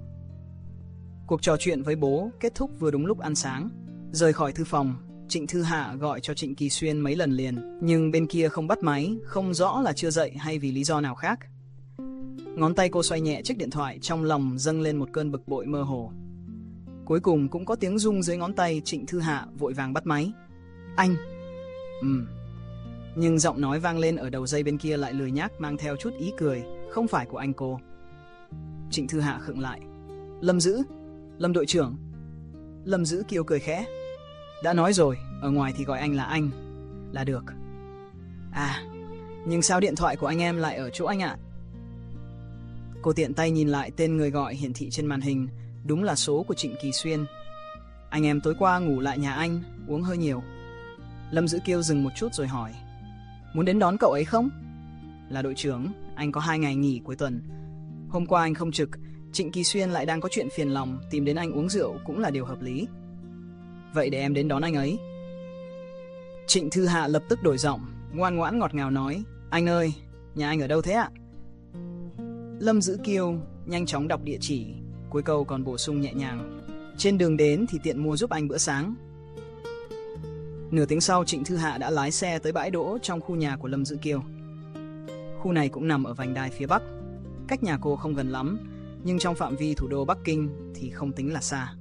Cuộc trò chuyện với bố kết thúc vừa đúng lúc ăn sáng. Rời khỏi thư phòng, Trịnh Thư Hạ gọi cho Trịnh Kỳ Xuyên mấy lần liền, nhưng bên kia không bắt máy, không rõ là chưa dậy hay vì lý do nào khác. Ngón tay cô xoay nhẹ chiếc điện thoại, trong lòng dâng lên một cơn bực bội mơ hồ. Cuối cùng cũng có tiếng rung dưới ngón tay. Trịnh Thư Hạ vội vàng bắt máy. Anh. Ừm. Nhưng giọng nói vang lên ở đầu dây bên kia lại lười nhác, mang theo chút ý cười, không phải của anh cô. Trịnh Thư Hạ khựng lại. Lâm Dữ, Lâm đội trưởng. Lâm Dữ Kiêu cười khẽ. Đã nói rồi, ở ngoài thì gọi anh là anh là được. À, nhưng sao điện thoại của anh em lại ở chỗ anh ạ? Cô tiện tay nhìn lại tên người gọi hiển thị trên màn hình, đúng là số của Trịnh Kỳ Xuyên. Anh em tối qua ngủ lại nhà anh, uống hơi nhiều. Lâm Dữ Kiêu dừng một chút rồi hỏi. Muốn đến đón cậu ấy không? Là đội trưởng, anh có hai ngày nghỉ cuối tuần. Hôm qua anh không trực, Trịnh Kỳ Xuyên lại đang có chuyện phiền lòng, tìm đến anh uống rượu cũng là điều hợp lý. Vậy để em đến đón anh ấy. Trịnh Thư Hạ lập tức đổi giọng, ngoan ngoãn ngọt ngào nói. Anh ơi, nhà anh ở đâu thế ạ? Lâm Dữ Kiêu nhanh chóng đọc địa chỉ, cuối câu còn bổ sung nhẹ nhàng. Trên đường đến thì tiện mua giúp anh bữa sáng. Nửa tiếng sau, Trịnh Thư Hạ đã lái xe tới bãi đỗ trong khu nhà của Lâm Dữ Kiêu. Khu này cũng nằm ở vành đai phía Bắc, cách nhà cô không gần lắm, nhưng trong phạm vi thủ đô Bắc Kinh thì không tính là xa.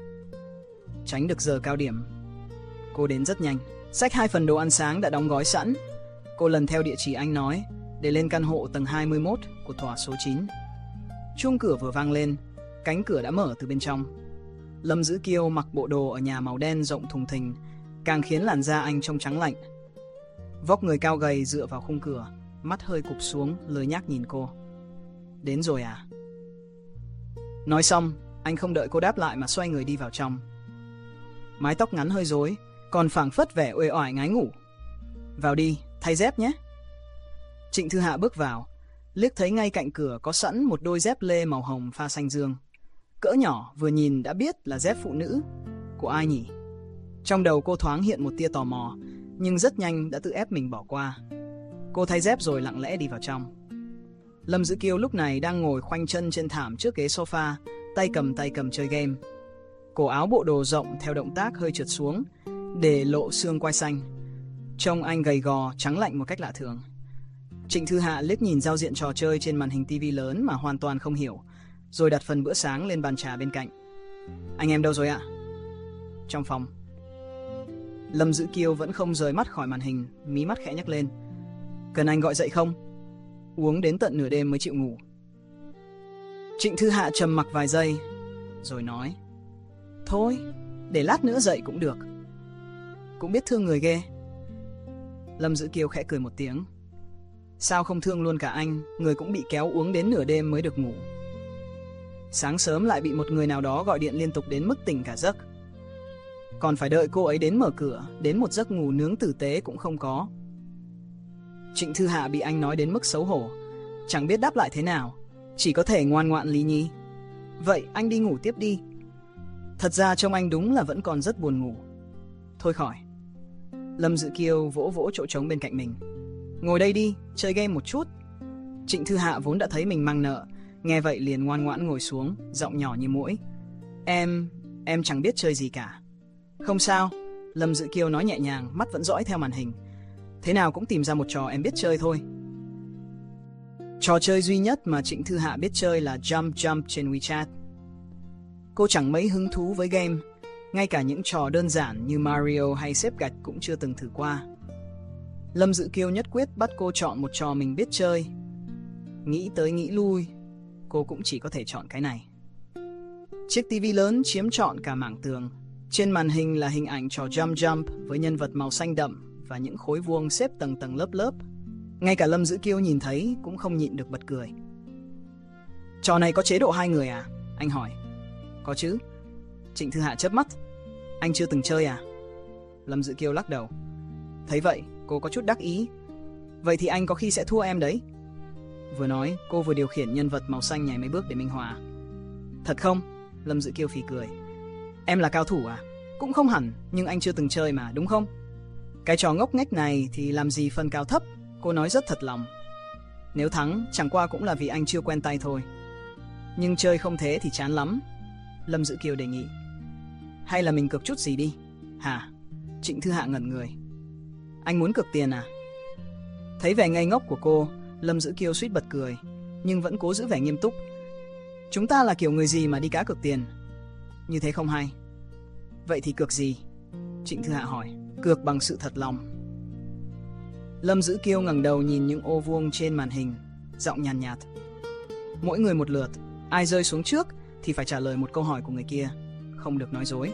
Tránh được giờ cao điểm, cô đến rất nhanh. Xách hai phần đồ ăn sáng đã đóng gói sẵn. Cô lần theo địa chỉ anh nói để lên căn hộ tầng hai mươi mốt của tòa số chín. Chuông cửa vừa vang lên, cánh cửa đã mở từ bên trong. Lâm Dữ Kiêu mặc bộ đồ ở nhà màu đen rộng thùng thình, càng khiến làn da anh trông trắng lạnh. Vóc người cao gầy dựa vào khung cửa, mắt hơi cụp xuống, lười nhác nhìn cô. Đến rồi à? Nói xong, anh không đợi cô đáp lại mà xoay người đi vào trong. Mái tóc ngắn hơi rối, còn phảng phất vẻ uể oải ngái ngủ. Vào đi, thay dép nhé. Trịnh Thư Hạ bước vào, liếc thấy ngay cạnh cửa có sẵn một đôi dép lê màu hồng pha xanh dương. Cỡ nhỏ, vừa nhìn đã biết là dép phụ nữ. Của ai nhỉ? Trong đầu cô thoáng hiện một tia tò mò, nhưng rất nhanh đã tự ép mình bỏ qua. Cô thay dép rồi lặng lẽ đi vào trong. Lâm Dữ Kiêu lúc này đang ngồi khoanh chân trên thảm trước ghế sofa, tay cầm tay cầm chơi game. Cổ áo bộ đồ rộng theo động tác hơi trượt xuống, để lộ xương quai xanh. Trông anh gầy gò, trắng lạnh một cách lạ thường. Trịnh Thư Hạ liếc nhìn giao diện trò chơi trên màn hình tivi lớn mà hoàn toàn không hiểu, rồi đặt phần bữa sáng lên bàn trà bên cạnh. Anh em đâu rồi ạ? Trong phòng. Lâm Dữ Kiêu vẫn không rời mắt khỏi màn hình, mí mắt khẽ nhắc lên. Cần anh gọi dậy không? Uống đến tận nửa đêm mới chịu ngủ. Trịnh Thư Hạ trầm mặc vài giây, rồi nói. Thôi, để lát nữa dậy cũng được. Cũng biết thương người ghê. Lâm Dữ Kiêu khẽ cười một tiếng. Sao không thương luôn cả anh, người cũng bị kéo uống đến nửa đêm mới được ngủ. Sáng sớm lại bị một người nào đó gọi điện liên tục đến mức tỉnh cả giấc. Còn phải đợi cô ấy đến mở cửa, đến một giấc ngủ nướng tử tế cũng không có. Trịnh Thư Hạ bị anh nói đến mức xấu hổ. chẳng biết đáp lại thế nào, chỉ có thể ngoan ngoãn lý nhí. Vậy anh đi ngủ tiếp đi. Thật ra trông anh đúng là vẫn còn rất buồn ngủ. Thôi khỏi. Lâm Dự Kiêu vỗ vỗ chỗ trống bên cạnh mình. Ngồi đây đi, chơi game một chút. Trịnh Thư Hạ vốn đã thấy mình mang nợ, nghe vậy liền ngoan ngoãn ngồi xuống, giọng nhỏ như muỗi. Em, em chẳng biết chơi gì cả. Không sao, Lâm Dự Kiêu nói nhẹ nhàng, mắt vẫn dõi theo màn hình. Thế nào cũng tìm ra một trò em biết chơi thôi. Trò chơi duy nhất mà Trịnh Thư Hạ biết chơi là Jump Jump trên WeChat. Cô chẳng mấy hứng thú với game, ngay cả những trò đơn giản như Mario hay xếp gạch cũng chưa từng thử qua. Lâm Dự Kiêu nhất quyết bắt cô chọn một trò mình biết chơi. Nghĩ tới nghĩ lui, cô cũng chỉ có thể chọn cái này. Chiếc tivi lớn chiếm trọn cả mảng tường. Trên màn hình là hình ảnh trò Jump Jump với nhân vật màu xanh đậm và những khối vuông xếp tầng tầng lớp lớp. Ngay cả Lâm Dự Kiêu nhìn thấy cũng không nhịn được bật cười. Trò này có chế độ hai người à? Anh hỏi. Có chứ. Trịnh Thư Hạ chớp mắt. Anh chưa từng chơi à? Lâm Dự Kiêu lắc đầu. Thấy vậy, cô có chút đắc ý. Vậy thì anh có khi sẽ thua em đấy. Vừa nói, cô vừa điều khiển nhân vật màu xanh nhảy mấy bước để minh họa. Thật không? Lâm Dự Kiêu phì cười. Em là cao thủ à? Cũng không hẳn, nhưng anh chưa từng chơi mà, đúng không? Cái trò ngốc nghếch này thì làm gì phân cao thấp, cô nói rất thật lòng. Nếu thắng, chẳng qua cũng là vì anh chưa quen tay thôi. Nhưng chơi không thế thì chán lắm. Lâm Dự Kiêu đề nghị. Hay là mình cược chút gì đi? Hả? Trịnh Thư Hạ ngẩn người. Anh muốn cược tiền à? Thấy vẻ ngây ngốc của cô, Lâm Dự Kiêu suýt bật cười, nhưng vẫn cố giữ vẻ nghiêm túc. Chúng ta là kiểu người gì mà đi cá cược tiền? Như thế không hay. Vậy thì cược gì? Trịnh Thư Hạ hỏi. Cược bằng sự thật lòng. Lâm Dự Kiêu ngẩng đầu nhìn những ô vuông trên màn hình, giọng nhàn nhạt, nhạt. Mỗi người một lượt, ai rơi xuống trước thì phải trả lời một câu hỏi của người kia, không được nói dối.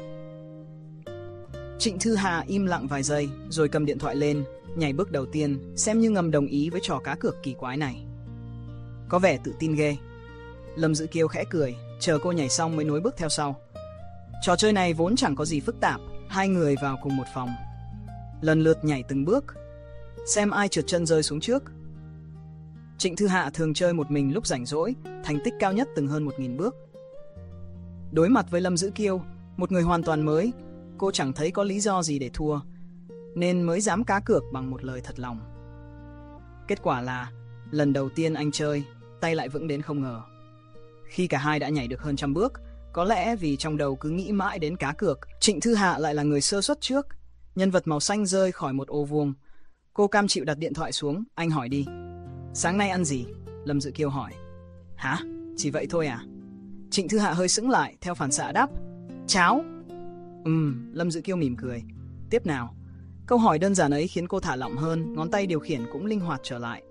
Trịnh Thư Hạ im lặng vài giây, rồi cầm điện thoại lên, nhảy bước đầu tiên, xem như ngầm đồng ý với trò cá cược kỳ quái này. Có vẻ tự tin ghê. Lâm Dự Kiêu khẽ cười, chờ cô nhảy xong mới nối bước theo sau. Trò chơi này vốn chẳng có gì phức tạp, hai người vào cùng một phòng, lần lượt nhảy từng bước, xem ai trượt chân rơi xuống trước. Trịnh Thư Hạ thường chơi một mình lúc rảnh rỗi, thành tích cao nhất từng hơn một nghìn bước. Đối mặt với Lâm Dự Kiêu, một người hoàn toàn mới, cô chẳng thấy có lý do gì để thua, nên mới dám cá cược bằng một lời thật lòng. Kết quả là, lần đầu tiên anh chơi, tay lại vững đến không ngờ. Khi cả hai đã nhảy được hơn trăm bước, có lẽ vì trong đầu cứ nghĩ mãi đến cá cược, Trịnh Thư Hạ lại là người sơ suất trước. Nhân vật màu xanh rơi khỏi một ô vuông. Cô cam chịu đặt điện thoại xuống, anh hỏi đi. Sáng nay ăn gì? Lâm Dự Kiêu hỏi. Hả? Chỉ vậy thôi à? Trịnh Thư Hạ hơi sững lại, theo phản xạ đáp. Cháo. Ừm, Lâm Dự Kiêu mỉm cười. Tiếp nào. Câu hỏi đơn giản ấy khiến cô thả lỏng hơn, ngón tay điều khiển cũng linh hoạt trở lại.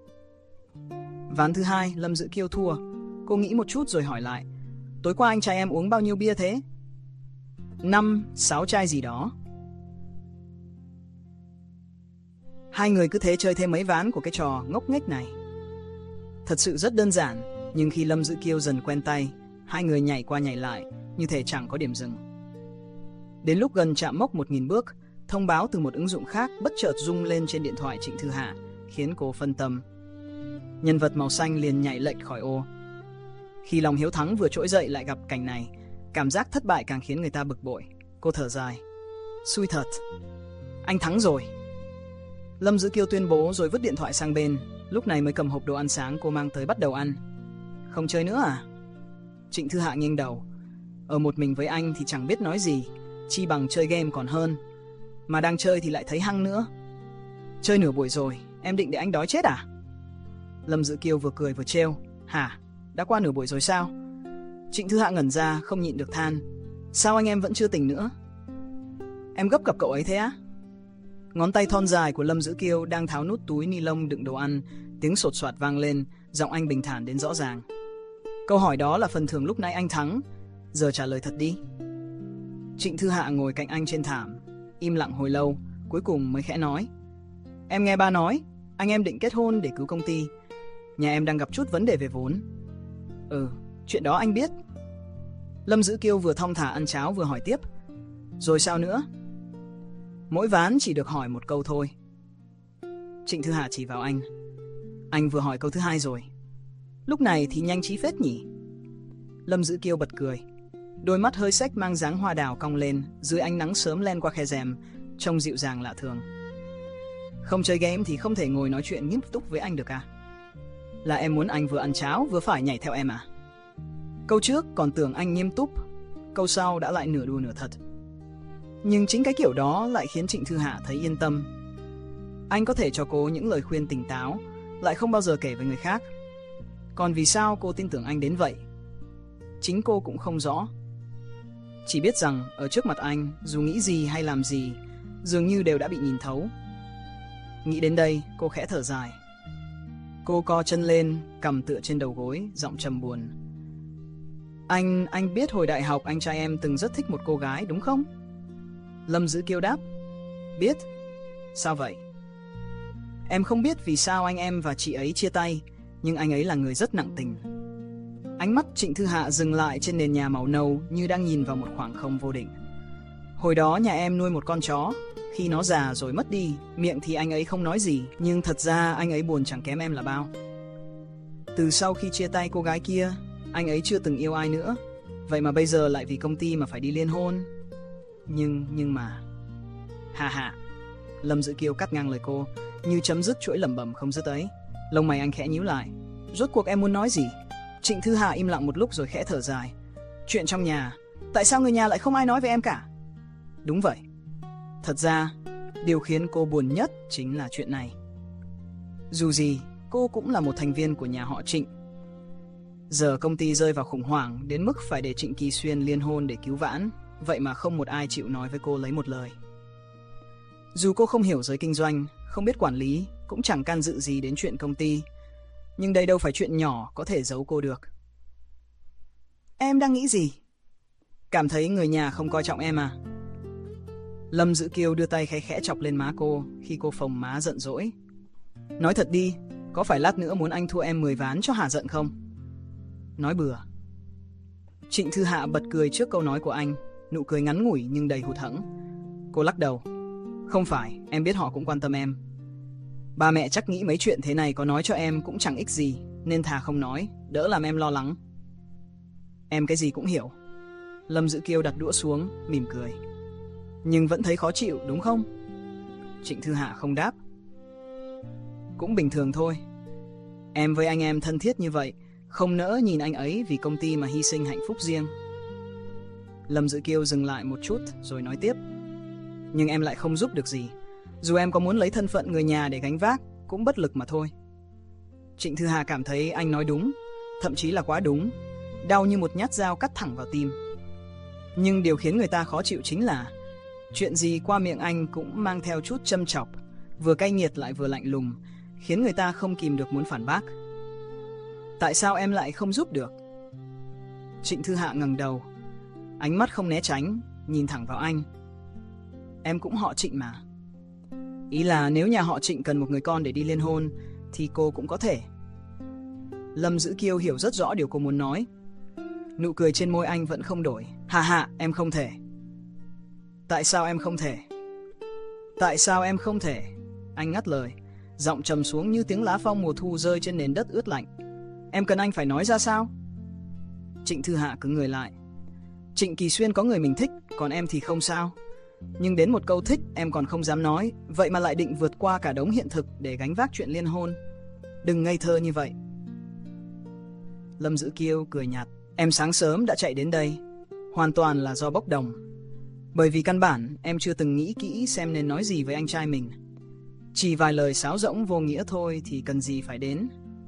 Ván thứ hai, Lâm Dự Kiêu thua. Cô nghĩ một chút rồi hỏi lại. Tối qua anh trai em uống bao nhiêu bia thế? Năm, sáu chai gì đó. Hai người cứ thế chơi thêm mấy ván của cái trò ngốc nghếch này. Thật sự rất đơn giản, nhưng khi Lâm Dự Kiêu dần quen tay, hai người nhảy qua nhảy lại, như thể chẳng có điểm dừng. Đến lúc gần chạm mốc một nghìn bước, thông báo từ một ứng dụng khác bất chợt rung lên trên điện thoại Trịnh Thư Hạ, khiến cô phân tâm. Nhân vật màu xanh liền nhảy lệch khỏi ô. Khi lòng hiếu thắng vừa trỗi dậy lại gặp cảnh này, cảm giác thất bại càng khiến người ta bực bội. Cô thở dài. Xui thật. Anh thắng rồi. Lâm Dự Kiêu tuyên bố rồi vứt điện thoại sang bên, lúc này mới cầm hộp đồ ăn sáng cô mang tới bắt đầu ăn. Không chơi nữa à? Trịnh Thư Hạ nghiêng đầu. Ở một mình với anh thì chẳng biết nói gì, chi bằng chơi game còn hơn. Mà đang chơi thì lại thấy hăng nữa. Chơi nửa buổi rồi, em định để anh đói chết à? Lâm Dự Kiêu vừa cười vừa trêu. Hả? Đã qua nửa buổi rồi sao? Trịnh Thư Hạ ngẩn ra, không nhịn được than. Sao anh em vẫn chưa tỉnh nữa? Em gấp gặp cậu ấy thế á? Ngón tay thon dài của Lâm Dự Kiêu đang tháo nút túi ni lông đựng đồ ăn, tiếng sột soạt vang lên, giọng anh bình thản đến rõ ràng. Câu hỏi đó là phần thưởng lúc nãy anh thắng, giờ trả lời thật đi. Trịnh Thư Hạ ngồi cạnh anh trên thảm, im lặng hồi lâu, cuối cùng mới khẽ nói. Em nghe ba nói, anh em định kết hôn để cứu công ty. Nhà em đang gặp chút vấn đề về vốn. Ừ, chuyện đó anh biết. Lâm Dự Kiêu vừa thong thả ăn cháo vừa hỏi tiếp. Rồi sao nữa? Mỗi ván chỉ được hỏi một câu thôi. Trịnh Thư Hạ chỉ vào anh. Anh vừa hỏi câu thứ hai rồi. Lúc này thì nhanh trí phết nhỉ? Lâm Dữ Kiêu bật cười. Đôi mắt hơi xếch mang dáng hoa đào cong lên, dưới ánh nắng sớm len qua khe rèm, trông dịu dàng lạ thường. Không chơi game thì không thể ngồi nói chuyện nghiêm túc với anh được à? Là em muốn anh vừa ăn cháo vừa phải nhảy theo em à? Câu trước còn tưởng anh nghiêm túc, câu sau đã lại nửa đùa nửa thật. Nhưng chính cái kiểu đó lại khiến Trịnh Thư Hạ thấy yên tâm. Anh có thể cho cô những lời khuyên tỉnh táo, lại không bao giờ kể với người khác. Còn vì sao cô tin tưởng anh đến vậy? Chính cô cũng không rõ. Chỉ biết rằng ở trước mặt anh, dù nghĩ gì hay làm gì, dường như đều đã bị nhìn thấu. Nghĩ đến đây, cô khẽ thở dài. Cô co chân lên, cằm tựa trên đầu gối, giọng trầm buồn. Anh, anh biết hồi đại học anh trai em từng rất thích một cô gái đúng không? Lâm Dữ Kiêu đáp. Biết. Sao vậy? Em không biết vì sao anh em và chị ấy chia tay, nhưng anh ấy là người rất nặng tình. Ánh mắt Trịnh Thư Hạ dừng lại trên nền nhà màu nâu như đang nhìn vào một khoảng không vô định. Hồi đó nhà em nuôi một con chó. Khi nó già rồi mất đi, miệng thì anh ấy không nói gì, nhưng thật ra anh ấy buồn chẳng kém em là bao. Từ sau khi chia tay cô gái kia, anh ấy chưa từng yêu ai nữa. Vậy mà bây giờ lại vì công ty mà phải đi liên hôn. Nhưng, nhưng mà... Hà hà. Lâm Dữ Kiêu cắt ngang lời cô, như chấm dứt chuỗi lẩm bẩm không dứt ấy. Lông mày anh khẽ nhíu lại. Rốt cuộc em muốn nói gì? Trịnh Thư Hạ im lặng một lúc rồi khẽ thở dài. Chuyện trong nhà. Tại sao người nhà lại không ai nói với em cả? Đúng vậy. Thật ra, điều khiến cô buồn nhất chính là chuyện này. Dù gì, cô cũng là một thành viên của nhà họ Trịnh. Giờ công ty rơi vào khủng hoảng đến mức phải để Trịnh Kỳ Xuyên liên hôn để cứu vãn. Vậy mà không một ai chịu nói với cô lấy một lời. Dù cô không hiểu giới kinh doanh, không biết quản lý, cũng chẳng can dự gì đến chuyện công ty. Nhưng đây đâu phải chuyện nhỏ có thể giấu cô được. Em đang nghĩ gì? Cảm thấy người nhà không coi trọng em à? Lâm Dữ Kiêu đưa tay khẽ khẽ chọc lên má cô khi cô phồng má giận dỗi. Nói thật đi, có phải lát nữa muốn anh thua em mười ván cho hả giận không? Nói bừa. Trịnh Thư Hạ bật cười trước câu nói của anh, nụ cười ngắn ngủi nhưng đầy hụt hẫng. Cô lắc đầu. Không phải, em biết họ cũng quan tâm em. Ba mẹ chắc nghĩ mấy chuyện thế này có nói cho em cũng chẳng ích gì, nên thà không nói, đỡ làm em lo lắng. Em cái gì cũng hiểu. Lâm Dữ Kiêu đặt đũa xuống, mỉm cười. Nhưng vẫn thấy khó chịu đúng không? Trịnh Thư Hạ không đáp. Cũng bình thường thôi. Em với anh em thân thiết như vậy, không nỡ nhìn anh ấy vì công ty mà hy sinh hạnh phúc riêng. Lâm Dữ Kiêu dừng lại một chút rồi nói tiếp. Nhưng em lại không giúp được gì. Dù em có muốn lấy thân phận người nhà để gánh vác, cũng bất lực mà thôi. Trịnh Thư Hà cảm thấy anh nói đúng, thậm chí là quá đúng, đau như một nhát dao cắt thẳng vào tim. Nhưng điều khiến người ta khó chịu chính là chuyện gì qua miệng anh cũng mang theo chút châm chọc, vừa cay nghiệt lại vừa lạnh lùng, khiến người ta không kìm được muốn phản bác. Tại sao em lại không giúp được? Trịnh Thư Hạ ngẩng đầu, ánh mắt không né tránh, nhìn thẳng vào anh. Em cũng họ Trịnh mà. Ý là nếu nhà họ Trịnh cần một người con để đi liên hôn, thì cô cũng có thể. Lâm Dữ Kiêu hiểu rất rõ điều cô muốn nói. Nụ cười trên môi anh vẫn không đổi. Hà hà, em không thể. Tại sao em không thể? Tại sao em không thể? Anh ngắt lời, giọng trầm xuống như tiếng lá phong mùa thu rơi trên nền đất ướt lạnh. Em cần anh phải nói ra sao? Trịnh Thư Hạ cứng người lại. Trịnh Kỳ Xuyên có người mình thích, còn em thì không sao. Nhưng đến một câu thích em còn không dám nói, vậy mà lại định vượt qua cả đống hiện thực để gánh vác chuyện liên hôn. Đừng ngây thơ như vậy. Lâm Dữ Kiêu cười nhạt. Em sáng sớm đã chạy đến đây, hoàn toàn là do bốc đồng. Bởi vì căn bản em chưa từng nghĩ kỹ xem nên nói gì với anh trai mình. Chỉ vài lời sáo rỗng vô nghĩa thôi thì cần gì phải đến.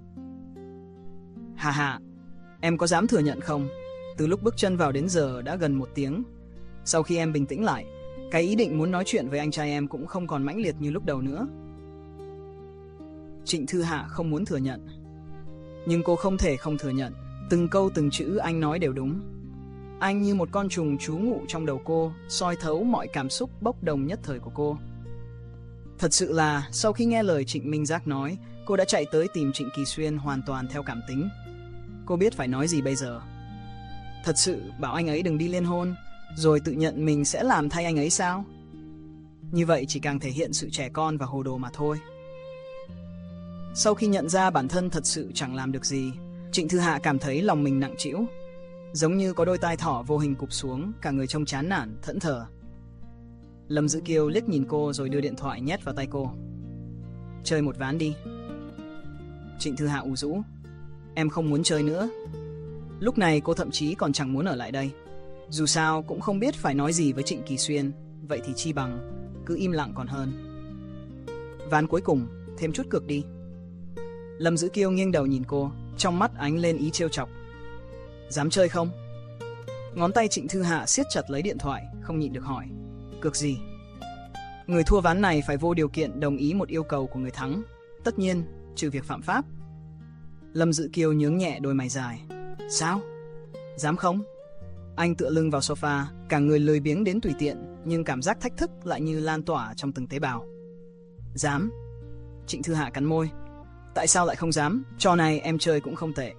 Hà hà, em có dám thừa nhận không? Từ lúc bước chân vào đến giờ đã gần một tiếng. Sau khi em bình tĩnh lại, cái ý định muốn nói chuyện với anh trai em cũng không còn mãnh liệt như lúc đầu nữa. Trịnh Thư Hạ không muốn thừa nhận. Nhưng cô không thể không thừa nhận. Từng câu từng chữ anh nói đều đúng. Anh như một con trùng trú ngụ trong đầu cô, soi thấu mọi cảm xúc bốc đồng nhất thời của cô. Thật sự là sau khi nghe lời Trịnh Minh Giác nói, cô đã chạy tới tìm Trịnh Kỳ Xuyên hoàn toàn theo cảm tính. Cô biết phải nói gì bây giờ. Thật sự bảo anh ấy đừng đi liên hôn, rồi tự nhận mình sẽ làm thay anh ấy sao? Như vậy chỉ càng thể hiện sự trẻ con và hồ đồ mà thôi. Sau khi nhận ra bản thân thật sự chẳng làm được gì, Trịnh Thư Hạ cảm thấy lòng mình nặng trĩu, giống như có đôi tai thỏ vô hình cụp xuống, cả người trông chán nản, thẫn thờ. Lâm Dữ Kiêu liếc nhìn cô rồi đưa điện thoại nhét vào tay cô. Chơi một ván đi. Trịnh Thư Hạ ủ rũ. Em không muốn chơi nữa. Lúc này cô thậm chí còn chẳng muốn ở lại đây. Dù sao cũng không biết phải nói gì với Trịnh Kỳ Xuyên, vậy thì chi bằng cứ im lặng còn hơn. Ván cuối cùng, thêm chút cược đi. Lâm Dữ Kiêu nghiêng đầu nhìn cô, trong mắt ánh lên ý trêu chọc. Dám chơi không? Ngón tay Trịnh Thư Hạ siết chặt lấy điện thoại, không nhịn được hỏi. Cược gì? Người thua ván này phải vô điều kiện đồng ý một yêu cầu của người thắng. Tất nhiên, trừ việc phạm pháp. Lâm Dữ Kiêu nhướng nhẹ đôi mày dài. Sao? Dám không? Anh tựa lưng vào sofa, cả người lười biếng đến tùy tiện, nhưng cảm giác thách thức lại như lan tỏa trong từng tế bào. Dám. Trịnh Thư Hạ cắn môi. Tại sao lại không dám? Trò này em chơi cũng không tệ.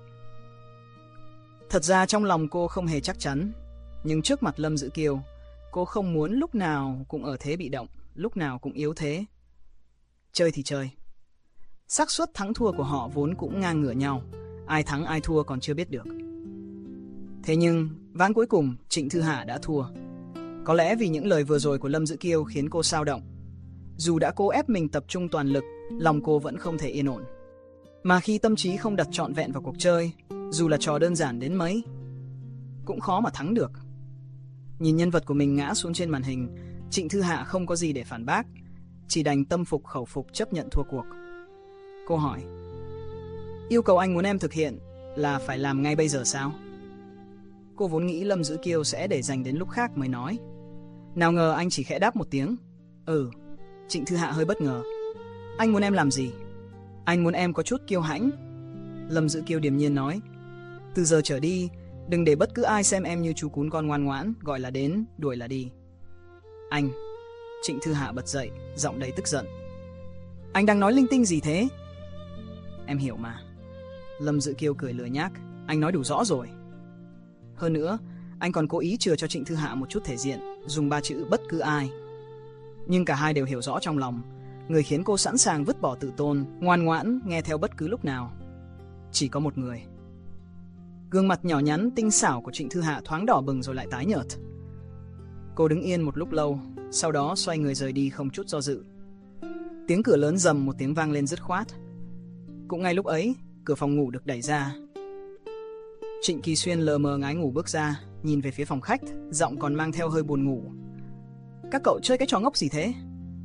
Thật ra trong lòng cô không hề chắc chắn, nhưng trước mặt Lâm Dữ Kiêu, cô không muốn lúc nào cũng ở thế bị động, lúc nào cũng yếu thế. Chơi thì chơi. Xác suất thắng thua của họ vốn cũng ngang ngửa nhau, ai thắng ai thua còn chưa biết được. Thế nhưng, ván cuối cùng, Trịnh Thư Hạ đã thua. Có lẽ vì những lời vừa rồi của Lâm Dữ Kiêu khiến cô xao động. Dù đã cố ép mình tập trung toàn lực, lòng cô vẫn không thể yên ổn. Mà khi tâm trí không đặt trọn vẹn vào cuộc chơi, dù là trò đơn giản đến mấy, cũng khó mà thắng được. Nhìn nhân vật của mình ngã xuống trên màn hình, Trịnh Thư Hạ không có gì để phản bác, chỉ đành tâm phục khẩu phục chấp nhận thua cuộc. Cô hỏi, yêu cầu anh muốn em thực hiện là phải làm ngay bây giờ sao? Cô vốn nghĩ Lâm Dữ Kiêu sẽ để dành đến lúc khác mới nói. Nào ngờ anh chỉ khẽ đáp một tiếng. Ừ. Trịnh Thư Hạ hơi bất ngờ. Anh muốn em làm gì? Anh muốn em có chút kiêu hãnh. Lâm Dữ Kiêu điềm nhiên nói. Từ giờ trở đi, đừng để bất cứ ai xem em như chú cún con ngoan ngoãn, gọi là đến, đuổi là đi. Anh. Trịnh Thư Hạ bật dậy, giọng đầy tức giận. Anh đang nói linh tinh gì thế? Em hiểu mà. Lâm Dữ Kiêu cười lười nhác. Anh nói đủ rõ rồi. Hơn nữa, anh còn cố ý chừa cho Trịnh Thư Hạ một chút thể diện, dùng ba chữ bất cứ ai. Nhưng cả hai đều hiểu rõ trong lòng, người khiến cô sẵn sàng vứt bỏ tự tôn, ngoan ngoãn nghe theo bất cứ lúc nào. Chỉ có một người. Gương mặt nhỏ nhắn tinh xảo của Trịnh Thư Hạ thoáng đỏ bừng rồi lại tái nhợt. Cô đứng yên một lúc lâu, sau đó xoay người rời đi không chút do dự. Tiếng cửa lớn rầm một tiếng vang lên dứt khoát. Cũng ngay lúc ấy, cửa phòng ngủ được đẩy ra. Trịnh Kỳ Xuyên lờ mờ ngái ngủ bước ra, nhìn về phía phòng khách, giọng còn mang theo hơi buồn ngủ. Các cậu chơi cái trò ngốc gì thế?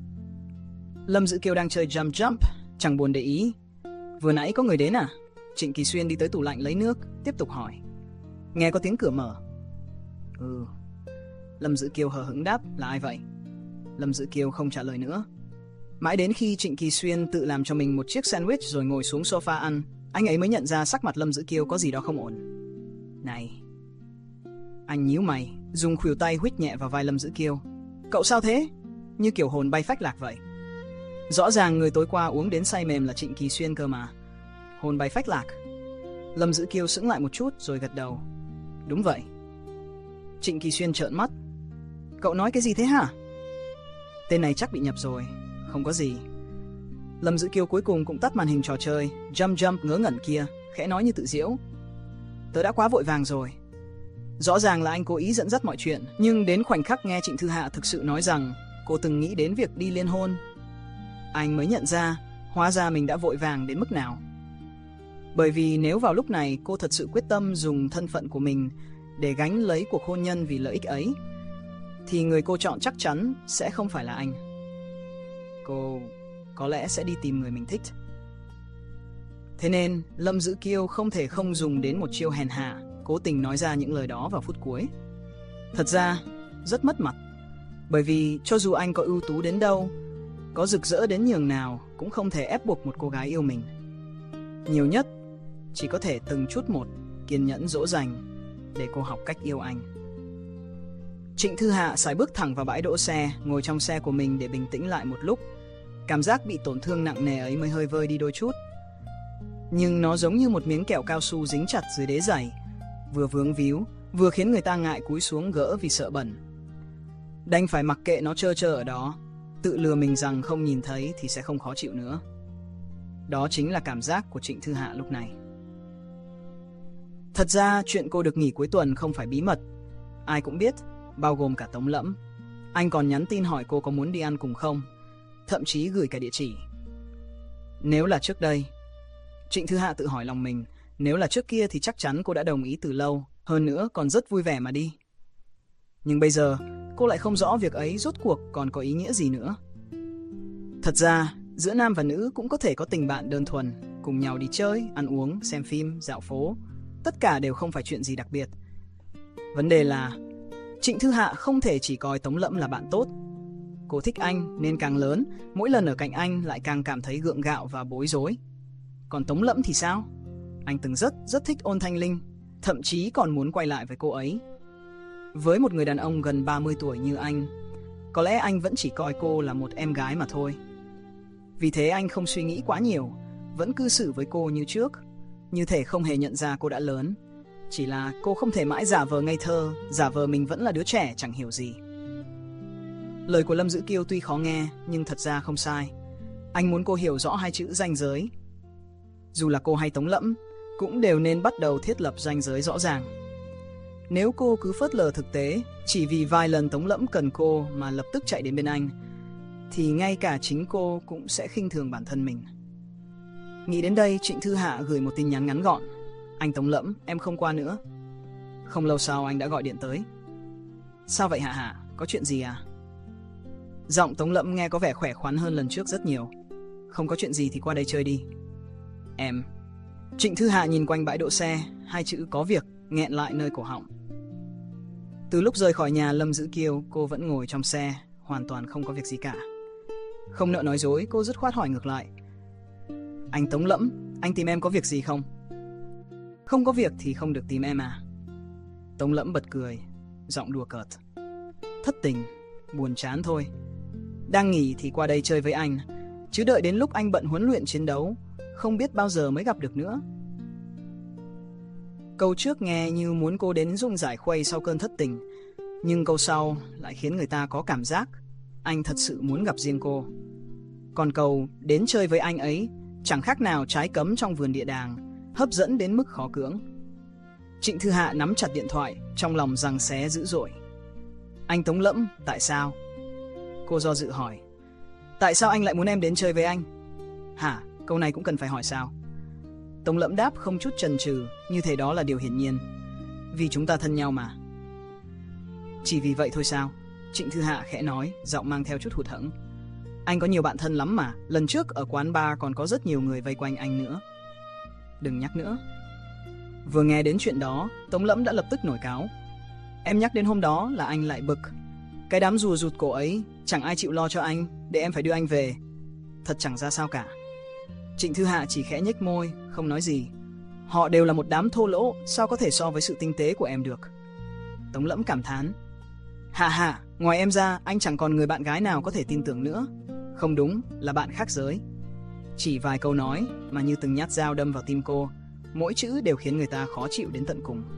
Lâm Dữ Kiêu đang chơi jump jump, chẳng buồn để ý. Vừa nãy có người đến à? Trịnh Kỳ Xuyên đi tới tủ lạnh lấy nước, tiếp tục hỏi. Nghe có tiếng cửa mở. Ừ. Lâm Dữ Kiêu hờ hững đáp, là ai vậy? Lâm Dữ Kiêu không trả lời nữa. Mãi đến khi Trịnh Kỳ Xuyên tự làm cho mình một chiếc sandwich rồi ngồi xuống sofa ăn, anh ấy mới nhận ra sắc mặt Lâm Dữ Kiêu có gì đó không ổn. Này. Anh nhíu mày, dùng khuỷu tay huých nhẹ vào vai Lâm Dữ Kiêu. Cậu sao thế? Như kiểu hồn bay phách lạc vậy. Rõ ràng người tối qua uống đến say mềm là Trịnh Kỳ Xuyên cơ mà. Hồn bay phách lạc. Lâm Dữ Kiêu sững lại một chút rồi gật đầu. Đúng vậy. Trịnh Kỳ Xuyên trợn mắt. Cậu nói cái gì thế hả? Tên này chắc bị nhập rồi. Không có gì. Lâm Dữ Kiêu cuối cùng cũng tắt màn hình trò chơi Jump Jump ngớ ngẩn kia, khẽ nói như tự giễu. Tớ đã quá vội vàng rồi. Rõ ràng là anh cố ý dẫn dắt mọi chuyện, nhưng đến khoảnh khắc nghe Trịnh Thư Hạ thực sự nói rằng cô từng nghĩ đến việc đi liên hôn, anh mới nhận ra hóa ra mình đã vội vàng đến mức nào. Bởi vì nếu vào lúc này cô thật sự quyết tâm dùng thân phận của mình để gánh lấy cuộc hôn nhân vì lợi ích ấy, thì người cô chọn chắc chắn sẽ không phải là anh. Cô có lẽ sẽ đi tìm người mình thích. Thế nên Lâm Dữ Kiêu không thể không dùng đến một chiêu hèn hạ, cố tình nói ra những lời đó vào phút cuối. Thật ra rất mất mặt, bởi vì cho dù anh có ưu tú đến đâu, có rực rỡ đến nhường nào, cũng không thể ép buộc một cô gái yêu mình. Nhiều nhất chỉ có thể từng chút một kiên nhẫn dỗ dành để cô học cách yêu anh. Trịnh Thư Hạ sải bước thẳng vào bãi đỗ xe, ngồi trong xe của mình để bình tĩnh lại một lúc. Cảm giác bị tổn thương nặng nề ấy mới hơi vơi đi đôi chút. Nhưng nó giống như một miếng kẹo cao su dính chặt dưới đế giày, vừa vướng víu, vừa khiến người ta ngại cúi xuống gỡ vì sợ bẩn. Đành phải mặc kệ nó trơ trơ ở đó, tự lừa mình rằng không nhìn thấy thì sẽ không khó chịu nữa. Đó chính là cảm giác của Trịnh Thư Hạ lúc này. Thật ra chuyện cô được nghỉ cuối tuần không phải bí mật. Ai cũng biết, bao gồm cả Tống Lẫm. Anh còn nhắn tin hỏi cô có muốn đi ăn cùng không, thậm chí gửi cả địa chỉ. Nếu là trước đây, Trịnh Thư Hạ tự hỏi lòng mình, nếu là trước kia thì chắc chắn cô đã đồng ý từ lâu, hơn nữa còn rất vui vẻ mà đi. Nhưng bây giờ, cô lại không rõ việc ấy rốt cuộc còn có ý nghĩa gì nữa. Thật ra, giữa nam và nữ cũng có thể có tình bạn đơn thuần, cùng nhau đi chơi, ăn uống, xem phim, dạo phố. Tất cả đều không phải chuyện gì đặc biệt. Vấn đề là Trịnh Thư Hạ không thể chỉ coi Tống Lẫm là bạn tốt. Cô thích anh nên càng lớn, mỗi lần ở cạnh anh lại càng cảm thấy gượng gạo và bối rối. Còn Tống Lẫm thì sao? Anh từng rất rất thích Ôn Thanh Linh, thậm chí còn muốn quay lại với cô ấy. Với một người đàn ông gần ba mươi tuổi như anh, có lẽ anh vẫn chỉ coi cô là một em gái mà thôi. Vì thế anh không suy nghĩ quá nhiều, vẫn cư xử với cô như trước, như thể không hề nhận ra cô đã lớn. Chỉ là cô không thể mãi giả vờ ngây thơ, giả vờ mình vẫn là đứa trẻ chẳng hiểu gì. Lời của Lâm Dữ Kiêu tuy khó nghe, nhưng thật ra không sai. Anh muốn cô hiểu rõ hai chữ ranh giới. Dù là cô hay Tống Lẫm, cũng đều nên bắt đầu thiết lập ranh giới rõ ràng. Nếu cô cứ phớt lờ thực tế, chỉ vì vài lần Tống Lẫm cần cô mà lập tức chạy đến bên anh, thì ngay cả chính cô cũng sẽ khinh thường bản thân mình. Nghĩ đến đây, Trịnh Thư Hạ gửi một tin nhắn ngắn gọn. Anh Tống Lẫm, em không qua nữa. Không lâu sau anh đã gọi điện tới. Sao vậy Hạ Hạ, có chuyện gì à? Giọng Tống Lẫm nghe có vẻ khỏe khoắn hơn lần trước rất nhiều. Không có chuyện gì thì qua đây chơi đi. Em. Trịnh Thư Hạ nhìn quanh bãi đỗ xe, hai chữ có việc nghẹn lại nơi cổ họng. Từ lúc rời khỏi nhà Lâm Dữ Kiêu, cô vẫn ngồi trong xe, hoàn toàn không có việc gì cả. Không nỡ nói dối, cô dứt khoát hỏi ngược lại. Anh Tống Lẫm, anh tìm em có việc gì không? Không có việc thì không được tìm em à? Tống Lẫm bật cười, giọng đùa cợt. Thất tình, buồn chán thôi. Đang nghỉ thì qua đây chơi với anh, chứ đợi đến lúc anh bận huấn luyện chiến đấu, không biết bao giờ mới gặp được nữa. Câu trước nghe như muốn cô đến dùng giải khuây sau cơn thất tình, nhưng câu sau lại khiến người ta có cảm giác anh thật sự muốn gặp riêng cô. Còn câu đến chơi với anh ấy chẳng khác nào trái cấm trong vườn địa đàng, hấp dẫn đến mức khó cưỡng. Trịnh Thư Hạ nắm chặt điện thoại, trong lòng giằng xé dữ dội. Anh Tống Lẫm, tại sao? Cô do dự hỏi. Tại sao anh lại muốn em đến chơi với anh? Hả, câu này cũng cần phải hỏi sao? Tống Lẫm đáp không chút chần chừ, như thể đó là điều hiển nhiên. Vì chúng ta thân nhau mà. Chỉ vì vậy thôi sao? Trịnh Thư Hạ khẽ nói, giọng mang theo chút hụt hẫng. Anh có nhiều bạn thân lắm mà, lần trước ở quán bar còn có rất nhiều người vây quanh anh nữa. Đừng nhắc nữa. Vừa nghe đến chuyện đó, Tống Lẫm đã lập tức nổi cáo. Em nhắc đến hôm đó là anh lại bực. Cái đám rùa rụt cổ ấy, chẳng ai chịu lo cho anh, để em phải đưa anh về. Thật chẳng ra sao cả. Trịnh Thư Hạ chỉ khẽ nhếch môi, không nói gì. Họ đều là một đám thô lỗ, sao có thể so với sự tinh tế của em được? Tống Lẫm cảm thán. Hạ hạ, ngoài em ra, anh chẳng còn người bạn gái nào có thể tin tưởng nữa. Không đúng, là bạn khác giới. Chỉ vài câu nói mà như từng nhát dao đâm vào tim cô, mỗi chữ đều khiến người ta khó chịu đến tận cùng.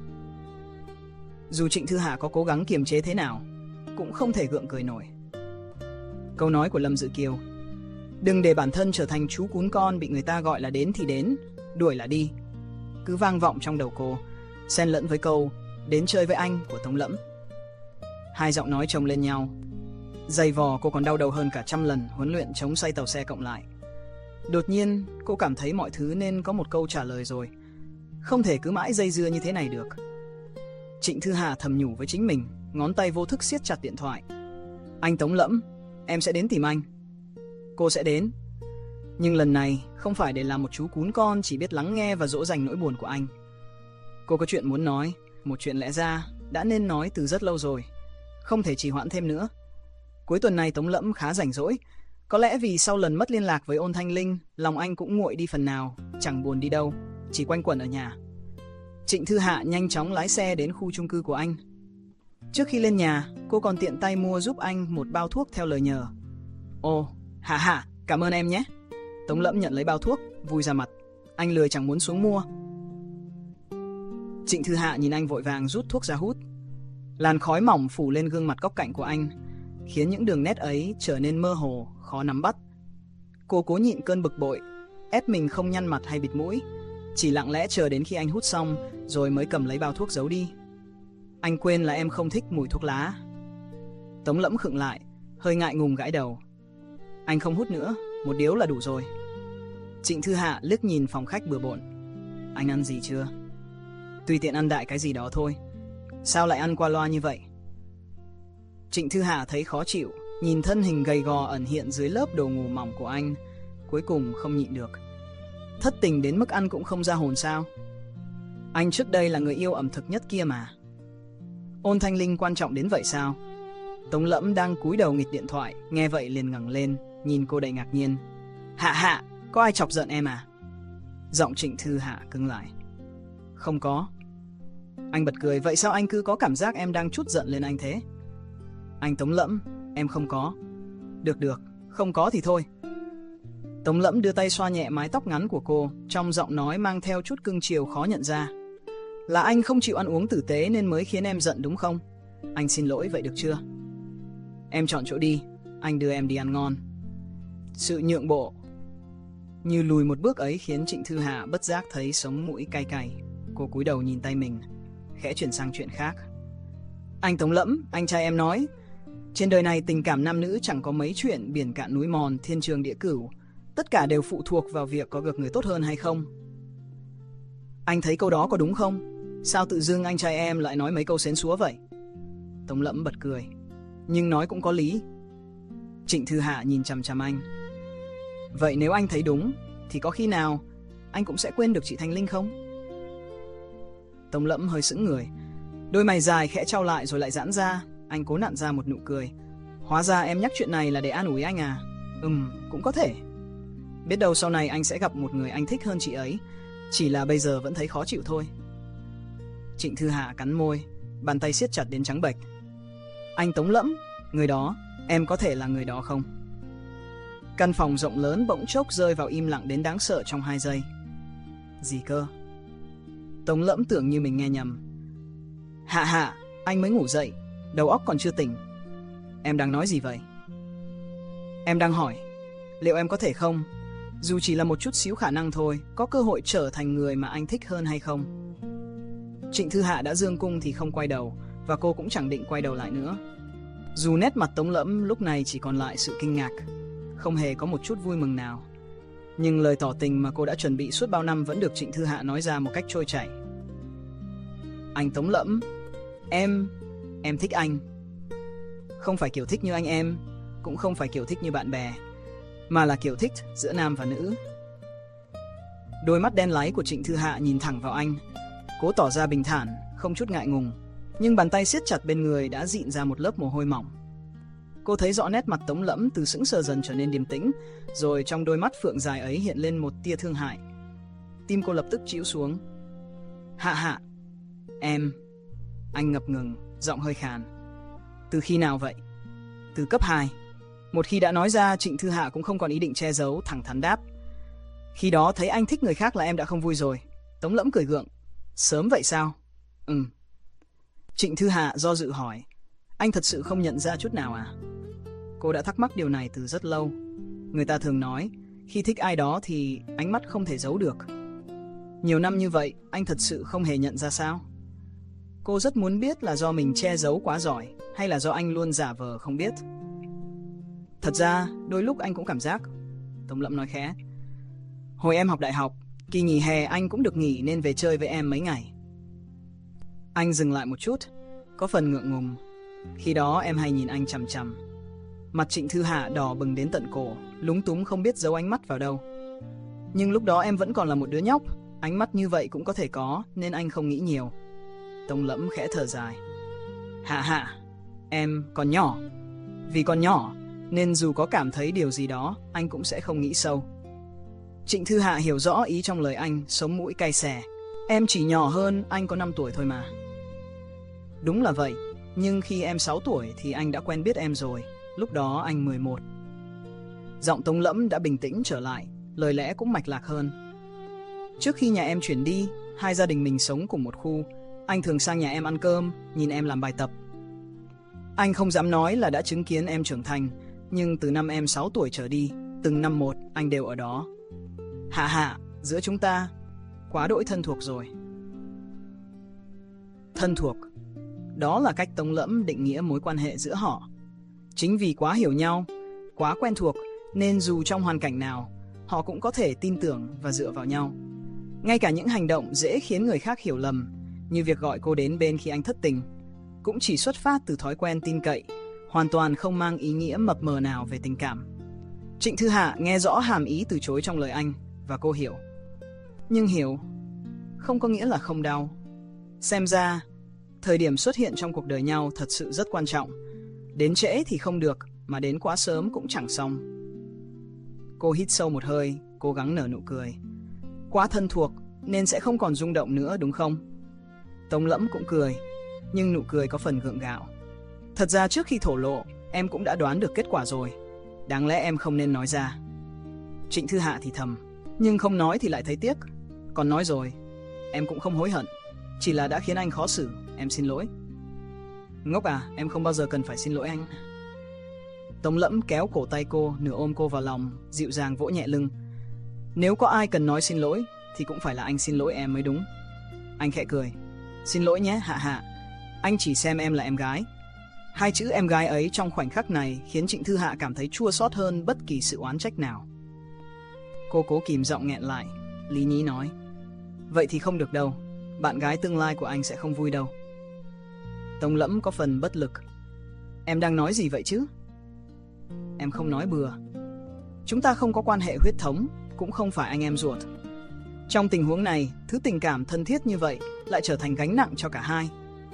Dù Trịnh Thư Hạ có cố gắng kiềm chế thế nào, cũng không thể gượng cười nổi. Câu nói của Lâm Dữ Kiêu, đừng để bản thân trở thành chú cún con bị người ta gọi là đến thì đến, đuổi là đi, cứ vang vọng trong đầu cô, xen lẫn với câu đến chơi với anh của Tống Lẫm. Hai giọng nói chồng lên nhau, dày vò cô còn đau đầu hơn cả trăm lần huấn luyện chống xoay tàu xe cộng lại. Đột nhiên cô cảm thấy mọi thứ nên có một câu trả lời rồi, không thể cứ mãi dây dưa như thế này được. Trịnh Thư Hạ thầm nhủ với chính mình, ngón tay vô thức siết chặt điện thoại. Anh Tống Lẫm, em sẽ đến tìm anh. Cô sẽ đến, nhưng lần này không phải để làm một chú cún con chỉ biết lắng nghe và dỗ dành nỗi buồn của anh. Cô có chuyện muốn nói, một chuyện lẽ ra đã nên nói từ rất lâu rồi, không thể trì hoãn thêm nữa. Cuối tuần này Tống Lẫm khá rảnh rỗi, có lẽ vì sau lần mất liên lạc với Ôn Thanh Linh, lòng anh cũng nguội đi phần nào, chẳng buồn đi đâu, chỉ quanh quẩn ở nhà. Trịnh Thư Hạ nhanh chóng lái xe đến khu chung cư của anh. Trước khi lên nhà, cô còn tiện tay mua giúp anh một bao thuốc theo lời nhờ. Ồ, Hạ Hạ, cảm ơn em nhé. Tống Lẫm nhận lấy bao thuốc, vui ra mặt. Anh lười chẳng muốn xuống mua. Trịnh Thư Hạ nhìn anh vội vàng rút thuốc ra hút. Làn khói mỏng phủ lên gương mặt góc cạnh của anh, khiến những đường nét ấy trở nên mơ hồ, khó nắm bắt. Cô cố nhịn cơn bực bội, ép mình không nhăn mặt hay bịt mũi, chỉ lặng lẽ chờ đến khi anh hút xong rồi mới cầm lấy bao thuốc giấu đi. Anh quên là em không thích mùi thuốc lá. Tống Lẫm khựng lại, hơi ngại ngùng gãi đầu. Anh không hút nữa, một điếu là đủ rồi. Trịnh Thư Hạ liếc nhìn phòng khách bừa bộn. Anh ăn gì chưa? Tùy tiện ăn đại cái gì đó thôi. Sao lại ăn qua loa như vậy? Trịnh Thư Hạ thấy khó chịu, nhìn thân hình gầy gò ẩn hiện dưới lớp đồ ngủ mỏng của anh, cuối cùng không nhịn được. Thất tình đến mức ăn cũng không ra hồn sao? Anh trước đây là người yêu ẩm thực nhất kia mà. Ôn Thanh Linh quan trọng đến vậy sao? Tống Lẫm đang cúi đầu nghịch điện thoại, nghe vậy liền ngẩng lên, nhìn cô đầy ngạc nhiên. Hạ Hạ, có ai chọc giận em à? Giọng Trịnh Thư Hạ cứng lại. Không có. Anh bật cười, vậy sao anh cứ có cảm giác em đang trút giận lên anh thế? Anh Tống Lẫm, em không có. Được được, không có thì thôi. Tống Lẫm đưa tay xoa nhẹ mái tóc ngắn của cô, trong giọng nói mang theo chút cưng chiều khó nhận ra. Là anh không chịu ăn uống tử tế nên mới khiến em giận đúng không? Anh xin lỗi vậy được chưa? Em chọn chỗ đi, anh đưa em đi ăn ngon. Sự nhượng bộ như lùi một bước ấy khiến Trịnh Thư Hạ bất giác thấy sống mũi cay cay. Cô cúi đầu nhìn tay mình, khẽ chuyển sang chuyện khác. Anh Tống Lẫm, anh trai em nói, trên đời này tình cảm nam nữ chẳng có mấy chuyện biển cạn núi mòn, thiên trường địa cửu. Tất cả đều phụ thuộc vào việc có được người tốt hơn hay không. Anh thấy câu đó có đúng không? Sao tự dưng anh trai em lại nói mấy câu xến xúa vậy? Tống Lẫm bật cười. Nhưng nói cũng có lý. Trịnh Thư Hạ nhìn chằm chằm anh. Vậy nếu anh thấy đúng, thì có khi nào anh cũng sẽ quên được chị Thanh Linh không? Tống Lẫm hơi sững người, đôi mày dài khẽ trao lại rồi lại giãn ra. Anh cố nặn ra một nụ cười. Hóa ra em nhắc chuyện này là để an ủi anh à? Ừm, cũng có thể. Biết đâu sau này anh sẽ gặp một người anh thích hơn chị ấy. Chỉ là bây giờ vẫn thấy khó chịu thôi. Trịnh Thư Hạ cắn môi, bàn tay siết chặt đến trắng bệch. Anh Tống Lẫm, người đó, em có thể là người đó không? Căn phòng rộng lớn bỗng chốc rơi vào im lặng đến đáng sợ trong hai giây. Gì cơ? Tống Lẫm tưởng như mình nghe nhầm. Hạ Hạ, anh mới ngủ dậy, đầu óc còn chưa tỉnh. Em đang nói gì vậy? Em đang hỏi, liệu em có thể không, dù chỉ là một chút xíu khả năng thôi, có cơ hội trở thành người mà anh thích hơn hay không? Trịnh Thư Hạ đã dương cung thì không quay đầu, và cô cũng chẳng định quay đầu lại nữa. Dù nét mặt Tống Lẫm lúc này chỉ còn lại sự kinh ngạc, không hề có một chút vui mừng nào. Nhưng lời tỏ tình mà cô đã chuẩn bị suốt bao năm vẫn được Trịnh Thư Hạ nói ra một cách trôi chảy. Anh Tống Lẫm, em, em thích anh. Không phải kiểu thích như anh em, cũng không phải kiểu thích như bạn bè, mà là kiểu thích giữa nam và nữ. Đôi mắt đen láy của Trịnh Thư Hạ nhìn thẳng vào anh, cố tỏ ra bình thản, không chút ngại ngùng, nhưng bàn tay siết chặt bên người đã dịn ra một lớp mồ hôi mỏng. Cô thấy rõ nét mặt Tống Lẫm từ sững sờ dần trở nên điềm tĩnh, rồi trong đôi mắt phượng dài ấy hiện lên một tia thương hại. Tim cô lập tức trĩu xuống. Hạ Hạ, em... Anh ngập ngừng, giọng hơi khàn. Từ khi nào vậy? Từ cấp hai. Một khi đã nói ra, Trịnh Thư Hạ cũng không còn ý định che giấu, thẳng thắn đáp. Khi đó thấy anh thích người khác là em đã không vui rồi. Tống Lẫm cười gượng. Sớm vậy sao? Ừm. Trịnh Thư Hạ do dự hỏi. Anh thật sự không nhận ra chút nào à? Cô đã thắc mắc điều này từ rất lâu. Người ta thường nói, khi thích ai đó thì ánh mắt không thể giấu được. Nhiều năm như vậy, anh thật sự không hề nhận ra sao? Cô rất muốn biết là do mình che giấu quá giỏi, hay là do anh luôn giả vờ không biết. Thật ra, đôi lúc anh cũng cảm giác. Tống Lẫm nói khẽ. Hồi em học đại học, kỳ nghỉ hè anh cũng được nghỉ nên về chơi với em mấy ngày. Anh dừng lại một chút, có phần ngượng ngùng. Khi đó em hay nhìn anh chằm chằm. Mặt Trịnh Thư Hạ đỏ bừng đến tận cổ, lúng túng không biết giấu ánh mắt vào đâu. Nhưng lúc đó em vẫn còn là một đứa nhóc, ánh mắt như vậy cũng có thể có, nên anh không nghĩ nhiều. Tống Lẫm khẽ thở dài. Hạ Hạ, em còn nhỏ. Vì còn nhỏ, nên dù có cảm thấy điều gì đó, anh cũng sẽ không nghĩ sâu. Trịnh Thư Hạ hiểu rõ ý trong lời anh, sống mũi cay xè. Em chỉ nhỏ hơn anh có năm tuổi thôi mà. Đúng là vậy, nhưng khi em sáu tuổi thì anh đã quen biết em rồi. Lúc đó anh mười một. Giọng Tống Lẫm đã bình tĩnh trở lại, lời lẽ cũng mạch lạc hơn. Trước khi nhà em chuyển đi, hai gia đình mình sống cùng một khu. Anh thường sang nhà em ăn cơm, nhìn em làm bài tập. Anh không dám nói là đã chứng kiến em trưởng thành, nhưng từ năm em sáu tuổi trở đi, từng năm một anh đều ở đó. Hạ Hạ, giữa chúng ta, quá đỗi thân thuộc rồi. Thân thuộc, đó là cách Tống Lẫm định nghĩa mối quan hệ giữa họ. Chính vì quá hiểu nhau, quá quen thuộc, nên dù trong hoàn cảnh nào, họ cũng có thể tin tưởng và dựa vào nhau. Ngay cả những hành động dễ khiến người khác hiểu lầm, như việc gọi cô đến bên khi anh thất tình, cũng chỉ xuất phát từ thói quen tin cậy, hoàn toàn không mang ý nghĩa mập mờ nào về tình cảm. Trịnh Thư Hạ nghe rõ hàm ý từ chối trong lời anh, và cô hiểu. Nhưng hiểu không có nghĩa là không đau. Xem ra, thời điểm xuất hiện trong cuộc đời nhau thật sự rất quan trọng. Đến trễ thì không được, mà đến quá sớm cũng chẳng xong. Cô hít sâu một hơi, cố gắng nở nụ cười. Quá thân thuộc nên sẽ không còn rung động nữa đúng không? Tống Lẫm cũng cười, nhưng nụ cười có phần gượng gạo. Thật ra trước khi thổ lộ, em cũng đã đoán được kết quả rồi. Đáng lẽ em không nên nói ra. Trịnh Thư Hạ thì thầm, nhưng không nói thì lại thấy tiếc. Còn nói rồi, em cũng không hối hận. Chỉ là đã khiến anh khó xử, em xin lỗi. Ngốc à, em không bao giờ cần phải xin lỗi anh. Tống Lẫm kéo cổ tay cô, nửa ôm cô vào lòng, dịu dàng vỗ nhẹ lưng. Nếu có ai cần nói xin lỗi, thì cũng phải là anh xin lỗi em mới đúng. Anh khẽ cười. Xin lỗi nhé, Hạ Hạ. Anh chỉ xem em là em gái. Hai chữ em gái ấy trong khoảnh khắc này khiến Trịnh Thư Hạ cảm thấy chua xót hơn bất kỳ sự oán trách nào. Cô cố kìm giọng nghẹn lại, lý nhí nói. Vậy thì không được đâu, bạn gái tương lai của anh sẽ không vui đâu. Tống Lẫm có phần bất lực. Em đang nói gì vậy chứ? Em không nói bừa. Chúng ta không có quan hệ huyết thống, cũng không phải anh em ruột. Trong tình huống này, thứ tình cảm thân thiết như vậy lại trở thành gánh nặng cho cả hai.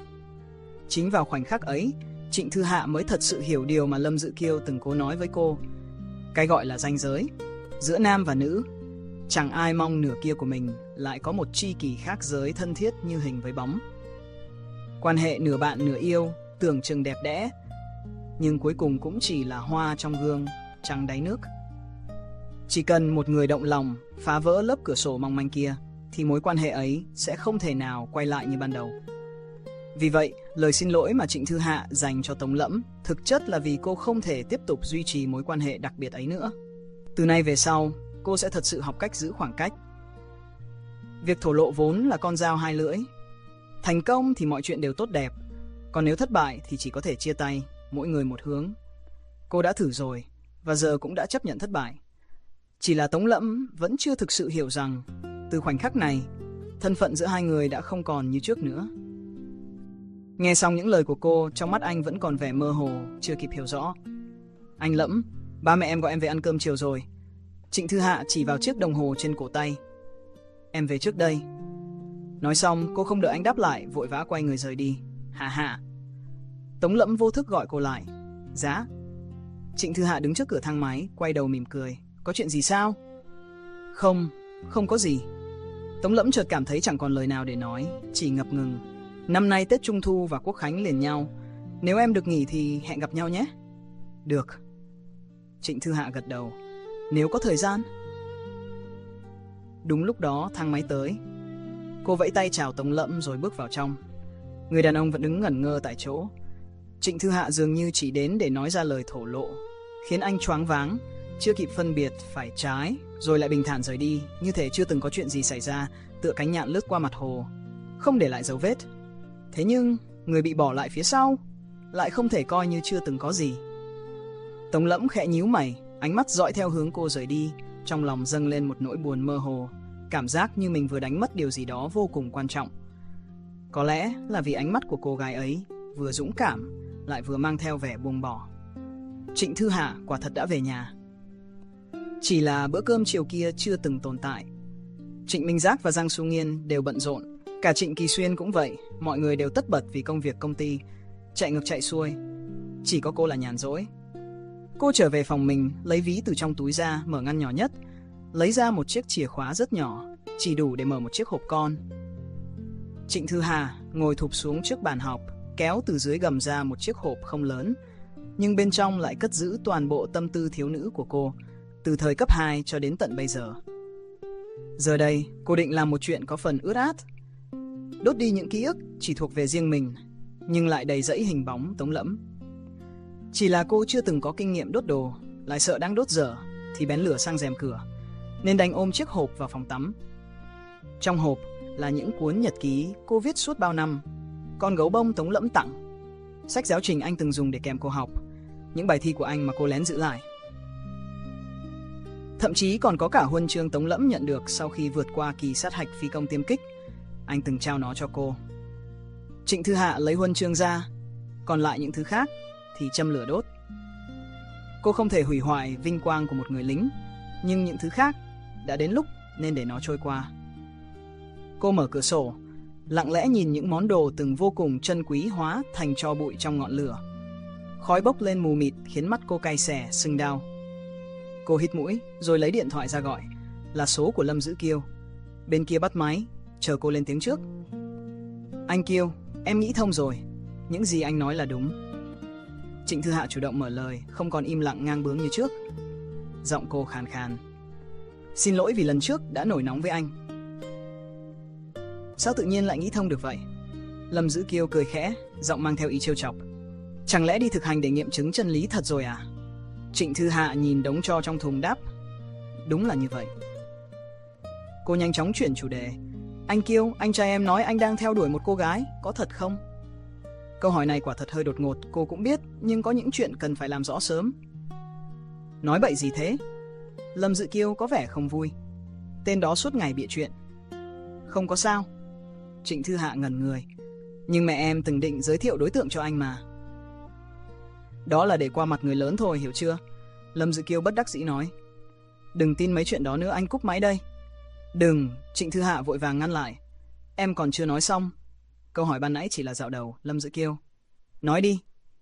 Chính vào khoảnh khắc ấy, Trịnh Thư Hạ mới thật sự hiểu điều mà Lâm Dự Kiêu từng cố nói với cô. Cái gọi là ranh giới giữa nam và nữ. Chẳng ai mong nửa kia của mình lại có một tri kỷ khác giới thân thiết như hình với bóng. Quan hệ nửa bạn nửa yêu tưởng chừng đẹp đẽ, nhưng cuối cùng cũng chỉ là hoa trong gương, trăng đáy nước. Chỉ cần một người động lòng, phá vỡ lớp cửa sổ mong manh kia, thì mối quan hệ ấy sẽ không thể nào quay lại như ban đầu. Vì vậy, lời xin lỗi mà Trịnh Thư Hạ dành cho Tống Lẫm thực chất là vì cô không thể tiếp tục duy trì mối quan hệ đặc biệt ấy nữa. Từ nay về sau, cô sẽ thật sự học cách giữ khoảng cách. Việc thổ lộ vốn là con dao hai lưỡi. Thành công thì mọi chuyện đều tốt đẹp, còn nếu thất bại thì chỉ có thể chia tay, mỗi người một hướng. Cô đã thử rồi, và giờ cũng đã chấp nhận thất bại. Chỉ là Tống Lẫm vẫn chưa thực sự hiểu rằng, từ khoảnh khắc này, thân phận giữa hai người đã không còn như trước nữa. Nghe xong những lời của cô, trong mắt anh vẫn còn vẻ mơ hồ, chưa kịp hiểu rõ. Anh Lẫm, ba mẹ em gọi em về ăn cơm chiều rồi. Trịnh Thư Hạ chỉ vào chiếc đồng hồ trên cổ tay. Em về trước đây. Nói xong, cô không đợi anh đáp lại, vội vã quay người rời đi. Hạ Hạ. Tống Lẫm vô thức gọi cô lại. Dạ. Trịnh Thư Hạ đứng trước cửa thang máy, quay đầu mỉm cười. Có chuyện gì sao? Không, không có gì. Tống Lẫm chợt cảm thấy chẳng còn lời nào để nói, chỉ ngập ngừng. Năm nay Tết Trung Thu và Quốc Khánh liền nhau. Nếu em được nghỉ thì hẹn gặp nhau nhé. Được. Trịnh Thư Hạ gật đầu. Nếu có thời gian. Đúng lúc đó thang máy tới. Cô vẫy tay chào Tống Lẫm rồi bước vào trong. Người đàn ông vẫn đứng ngẩn ngơ tại chỗ. Trịnh Thư Hạ dường như chỉ đến để nói ra lời thổ lộ, khiến anh choáng váng, chưa kịp phân biệt phải trái, rồi lại bình thản rời đi, như thể chưa từng có chuyện gì xảy ra, tựa cánh nhạn lướt qua mặt hồ, không để lại dấu vết. Thế nhưng, người bị bỏ lại phía sau lại không thể coi như chưa từng có gì. Tống Lẫm khẽ nhíu mày, ánh mắt dõi theo hướng cô rời đi, trong lòng dâng lên một nỗi buồn mơ hồ, cảm giác như mình vừa đánh mất điều gì đó vô cùng quan trọng. Có lẽ là vì ánh mắt của cô gái ấy vừa dũng cảm, lại vừa mang theo vẻ buông bỏ. Trịnh Thư Hạ quả thật đã về nhà. Chỉ là bữa cơm chiều kia chưa từng tồn tại. Trịnh Minh Giác và Giang Xu Nghiên đều bận rộn, cả Trịnh Kỳ Xuyên cũng vậy, mọi người đều tất bật vì công việc công ty, chạy ngược chạy xuôi. Chỉ có cô là nhàn rỗi. Cô trở về phòng mình, lấy ví từ trong túi ra, mở ngăn nhỏ nhất, lấy ra một chiếc chìa khóa rất nhỏ, chỉ đủ để mở một chiếc hộp con. Trịnh Thư Hà ngồi thụp xuống trước bàn học, kéo từ dưới gầm ra một chiếc hộp không lớn, nhưng bên trong lại cất giữ toàn bộ tâm tư thiếu nữ của cô, từ thời cấp hai cho đến tận bây giờ. Giờ đây, cô định làm một chuyện có phần ướt át, đốt đi những ký ức chỉ thuộc về riêng mình, nhưng lại đầy rẫy hình bóng Tống Lẫm. Chỉ là cô chưa từng có kinh nghiệm đốt đồ, lại sợ đang đốt dở thì bén lửa sang rèm cửa, nên đành ôm chiếc hộp vào phòng tắm. Trong hộp là những cuốn nhật ký cô viết suốt bao năm, con gấu bông Tống Lẫm tặng, sách giáo trình anh từng dùng để kèm cô học, những bài thi của anh mà cô lén giữ lại. Thậm chí còn có cả huân chương Tống Lẫm nhận được sau khi vượt qua kỳ sát hạch phi công tiêm kích, anh từng trao nó cho cô. Trịnh Thư Hạ lấy huân chương ra, còn lại những thứ khác thì châm lửa đốt. Cô không thể hủy hoại vinh quang của một người lính, nhưng những thứ khác đã đến lúc nên để nó trôi qua. Cô mở cửa sổ, lặng lẽ nhìn những món đồ từng vô cùng trân quý hóa thành tro bụi trong ngọn lửa. Khói bốc lên mù mịt khiến mắt cô cay xè, sưng đau. Cô hít mũi rồi lấy điện thoại ra gọi, là số của Lâm Dữ Kiêu. Bên kia bắt máy, chờ cô lên tiếng trước. Anh Kiêu, em nghĩ thông rồi, những gì anh nói là đúng. Trịnh Thư Hạ chủ động mở lời, không còn im lặng ngang bướng như trước. Giọng cô khàn khàn. Xin lỗi vì lần trước đã nổi nóng với anh. Sao tự nhiên lại nghĩ thông được vậy? Lâm Dữ Kiêu cười khẽ, giọng mang theo ý trêu chọc. Chẳng lẽ đi thực hành để nghiệm chứng chân lý thật rồi à? Trịnh Thư Hạ nhìn đống tro trong thùng đáp. Đúng là như vậy. Cô nhanh chóng chuyển chủ đề. Anh Kiêu, anh trai em nói anh đang theo đuổi một cô gái, có thật không? Câu hỏi này quả thật hơi đột ngột, cô cũng biết, nhưng có những chuyện cần phải làm rõ sớm. Nói bậy gì thế? Lâm Dữ Kiêu có vẻ không vui. Tên đó suốt ngày bịa chuyện. Không có sao. Trịnh Thư Hạ ngẩn người. Nhưng mẹ em từng định giới thiệu đối tượng cho anh mà. Đó là để qua mặt người lớn thôi, hiểu chưa? Lâm Dữ Kiêu bất đắc dĩ nói. Đừng tin mấy chuyện đó nữa, anh cúp máy đây. Đừng, Trịnh Thư Hạ vội vàng ngăn lại. Em còn chưa nói xong. Câu hỏi ban nãy chỉ là dạo đầu, Lâm Dữ Kiêu. Nói đi.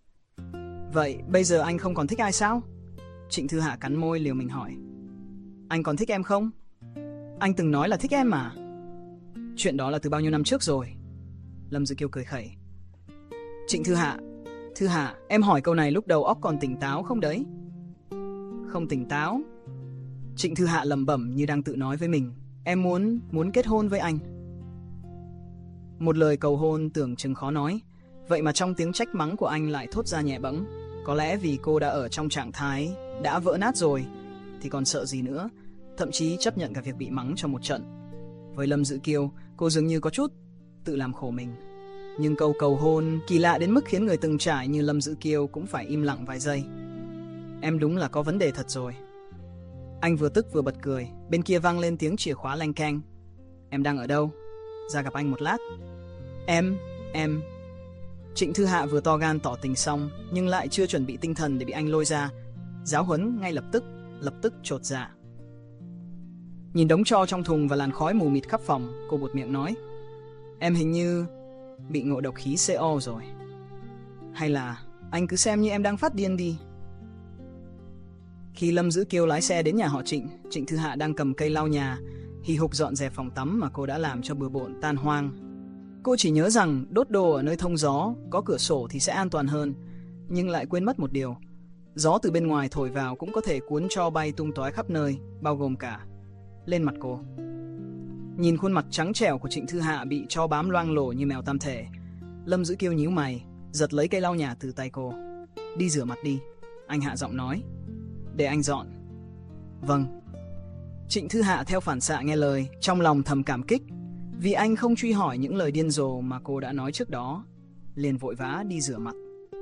Vậy bây giờ anh không còn thích ai sao? Trịnh Thư Hạ cắn môi liều mình hỏi. Anh còn thích em không? Anh từng nói là thích em mà. Chuyện đó là từ bao nhiêu năm trước rồi. Lâm Dữ Kiêu cười khẩy. Trịnh Thư Hạ, Thư Hạ, em hỏi câu này lúc đầu óc còn tỉnh táo không đấy? Không tỉnh táo. Trịnh Thư Hạ lẩm bẩm như đang tự nói với mình. Em muốn, muốn kết hôn với anh. Một lời cầu hôn tưởng chừng khó nói, vậy mà trong tiếng trách mắng của anh lại thốt ra nhẹ bẫng. Có lẽ vì cô đã ở trong trạng thái đã vỡ nát rồi, thì còn sợ gì nữa, thậm chí chấp nhận cả việc bị mắng cho một trận. Với Lâm Dữ Kiêu, cô dường như có chút tự làm khổ mình. Nhưng câu cầu hôn kỳ lạ đến mức khiến người từng trải như Lâm Dữ Kiêu cũng phải im lặng vài giây. Em đúng là có vấn đề thật rồi. Anh vừa tức vừa bật cười, bên kia vang lên tiếng chìa khóa leng keng. Em đang ở đâu? Ra gặp anh một lát. Em, em... Trịnh Thư Hạ vừa to gan tỏ tình xong, nhưng lại chưa chuẩn bị tinh thần để bị anh lôi ra. Giáo huấn ngay lập tức, lập tức chột dạ. Nhìn đống tro trong thùng và làn khói mù mịt khắp phòng, cô buột miệng nói. Em hình như bị ngộ độc khí xê o rồi. Hay là anh cứ xem như em đang phát điên đi. Khi Lâm Dữ Kiêu lái xe đến nhà họ Trịnh, Trịnh Thư Hạ đang cầm cây lau nhà, hì hục dọn dẹp phòng tắm mà cô đã làm cho bừa bộn tan hoang. Cô chỉ nhớ rằng đốt đồ ở nơi thông gió, có cửa sổ thì sẽ an toàn hơn, nhưng lại quên mất một điều. Gió từ bên ngoài thổi vào cũng có thể cuốn tro bay tung tóe khắp nơi, bao gồm cả lên mặt cô. Nhìn khuôn mặt trắng trẻo của Trịnh Thư Hạ bị tro bám loang lổ như mèo tam thể, Lâm Dữ Kiêu nhíu mày, giật lấy cây lau nhà từ tay cô. Đi rửa mặt đi, anh hạ giọng nói. Để anh dọn. Vâng. Trịnh Thư Hạ theo phản xạ nghe lời, trong lòng thầm cảm kích, vì anh không truy hỏi những lời điên rồ mà cô đã nói trước đó, liền vội vã đi rửa mặt.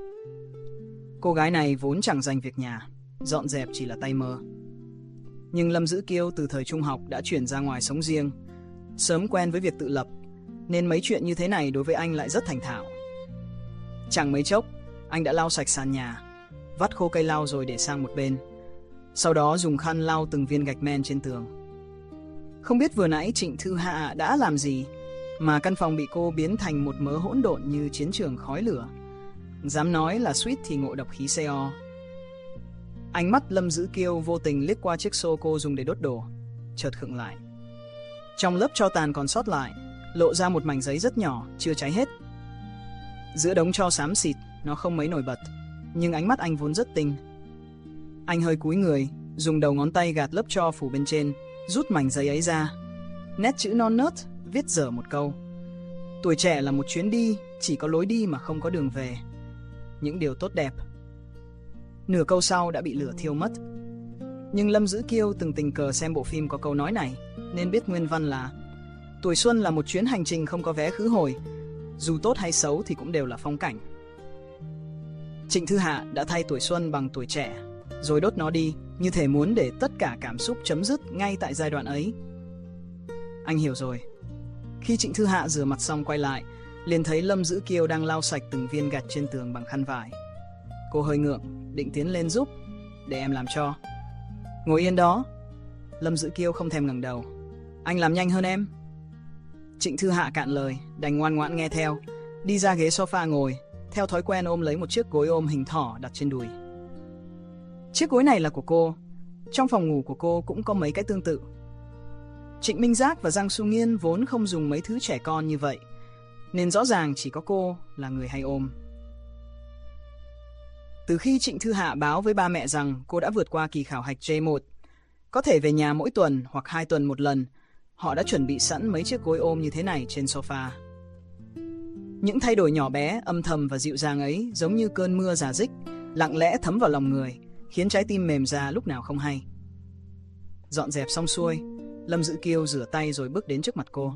Cô gái này vốn chẳng dành việc nhà, dọn dẹp chỉ là tay mơ. Nhưng Lâm Dữ Kiêu từ thời trung học đã chuyển ra ngoài sống riêng, sớm quen với việc tự lập, nên mấy chuyện như thế này đối với anh lại rất thành thạo. Chẳng mấy chốc, anh đã lau sạch sàn nhà, vắt khô cây lau rồi để sang một bên. Sau đó dùng khăn lau từng viên gạch men trên tường. Không biết vừa nãy Trịnh Thư Hạ đã làm gì mà căn phòng bị cô biến thành một mớ hỗn độn như chiến trường khói lửa. Dám nói là suýt thì ngộ độc khí xê o. Ánh mắt Lâm Dữ Kiêu vô tình liếc qua chiếc xô cô dùng để đốt đồ, chợt khựng lại. Trong lớp tro tàn còn sót lại, lộ ra một mảnh giấy rất nhỏ, chưa cháy hết. Giữa đống tro xám xịt, nó không mấy nổi bật, nhưng ánh mắt anh vốn rất tinh. Anh hơi cúi người, dùng đầu ngón tay gạt lớp tro phủ bên trên, rút mảnh giấy ấy ra. Nét chữ non nớt, viết dở một câu. Tuổi trẻ là một chuyến đi, chỉ có lối đi mà không có đường về. Những điều tốt đẹp. Nửa câu sau đã bị lửa thiêu mất. Nhưng Lâm Dữ Kiêu từng tình cờ xem bộ phim có câu nói này, nên biết nguyên văn là Tuổi xuân là một chuyến hành trình không có vé khứ hồi, dù tốt hay xấu thì cũng đều là phong cảnh. Trịnh Thư Hạ đã thay tuổi xuân bằng tuổi trẻ, rồi đốt nó đi, như thể muốn để tất cả cảm xúc chấm dứt ngay tại giai đoạn ấy. Anh hiểu rồi. Khi Trịnh Thư Hạ rửa mặt xong quay lại, liền thấy Lâm Dữ Kiêu đang lau sạch từng viên gạch trên tường bằng khăn vải. Cô hơi ngượng, định tiến lên giúp. Để em làm cho. Ngồi yên đó. Lâm Dữ Kiêu không thèm ngẩng đầu. Anh làm nhanh hơn em. Trịnh Thư Hạ cạn lời, đành ngoan ngoãn nghe theo, đi ra ghế sofa ngồi, theo thói quen ôm lấy một chiếc gối ôm hình thỏ đặt trên đùi. Chiếc gối này là của cô. Trong phòng ngủ của cô cũng có mấy cái tương tự. Trịnh Minh Giác và Giang Xu Nghiên vốn không dùng mấy thứ trẻ con như vậy, nên rõ ràng chỉ có cô là người hay ôm. Từ khi Trịnh Thư Hạ báo với ba mẹ rằng cô đã vượt qua kỳ khảo hạch J một, có thể về nhà mỗi tuần hoặc hai tuần một lần, họ đã chuẩn bị sẵn mấy chiếc gối ôm như thế này trên sofa. Những thay đổi nhỏ bé, âm thầm và dịu dàng ấy giống như cơn mưa rả rích, lặng lẽ thấm vào lòng người, khiến trái tim mềm ra lúc nào không hay. Dọn dẹp xong xuôi, Lâm Dữ Kiêu rửa tay rồi bước đến trước mặt cô.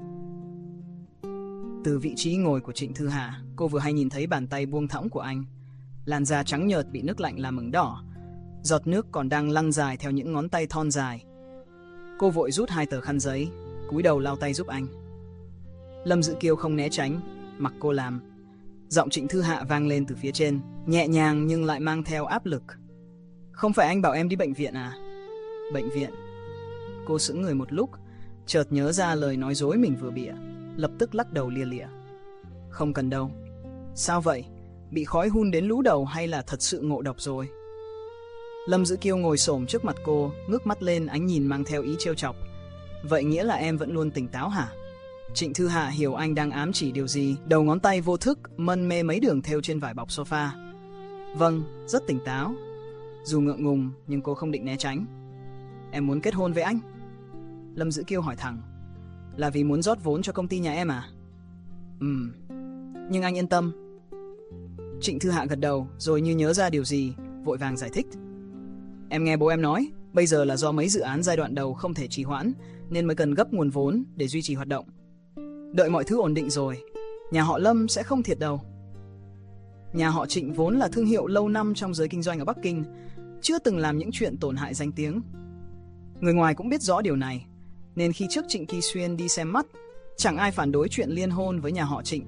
Từ vị trí ngồi của Trịnh Thư Hạ, cô vừa hay nhìn thấy bàn tay buông thõng của anh. Làn da trắng nhợt bị nước lạnh làm ửng đỏ, giọt nước còn đang lăn dài theo những ngón tay thon dài. Cô vội rút hai tờ khăn giấy, cúi đầu lau tay giúp anh. Lâm Dữ Kiêu không né tránh, mặc cô làm. Giọng Trịnh Thư Hạ vang lên từ phía trên, nhẹ nhàng nhưng lại mang theo áp lực. Không phải anh bảo em đi bệnh viện à? Bệnh viện? Cô sững người một lúc, chợt nhớ ra lời nói dối mình vừa bịa, lập tức lắc đầu lia lịa. Không cần đâu. Sao vậy? Bị khói hun đến lú đầu hay là thật sự ngộ độc rồi? Lâm Dữ Kiêu ngồi xổm trước mặt cô, ngước mắt lên, ánh nhìn mang theo ý trêu chọc. Vậy nghĩa là em vẫn luôn tỉnh táo hả? Trịnh Thư Hạ hiểu anh đang ám chỉ điều gì, đầu ngón tay vô thức mân mê mấy đường thêu trên vải bọc sofa. Vâng, rất tỉnh táo. Dù ngượng ngùng nhưng cô không định né tránh. Em muốn kết hôn với anh? Lâm Dữ Kiêu hỏi thẳng. Là vì muốn rót vốn cho công ty nhà em à? Ừm, nhưng anh yên tâm. Trịnh Thư Hạ gật đầu, rồi như nhớ ra điều gì, vội vàng giải thích. Em nghe bố em nói, bây giờ là do mấy dự án giai đoạn đầu không thể trì hoãn, nên mới cần gấp nguồn vốn để duy trì hoạt động. Đợi mọi thứ ổn định rồi, nhà họ Lâm sẽ không thiệt đâu. Nhà họ Trịnh vốn là thương hiệu lâu năm trong giới kinh doanh ở Bắc Kinh, chưa từng làm những chuyện tổn hại danh tiếng. Người ngoài cũng biết rõ điều này, nên khi trước Trịnh Kỳ Xuyên đi xem mắt, chẳng ai phản đối chuyện liên hôn với nhà họ Trịnh.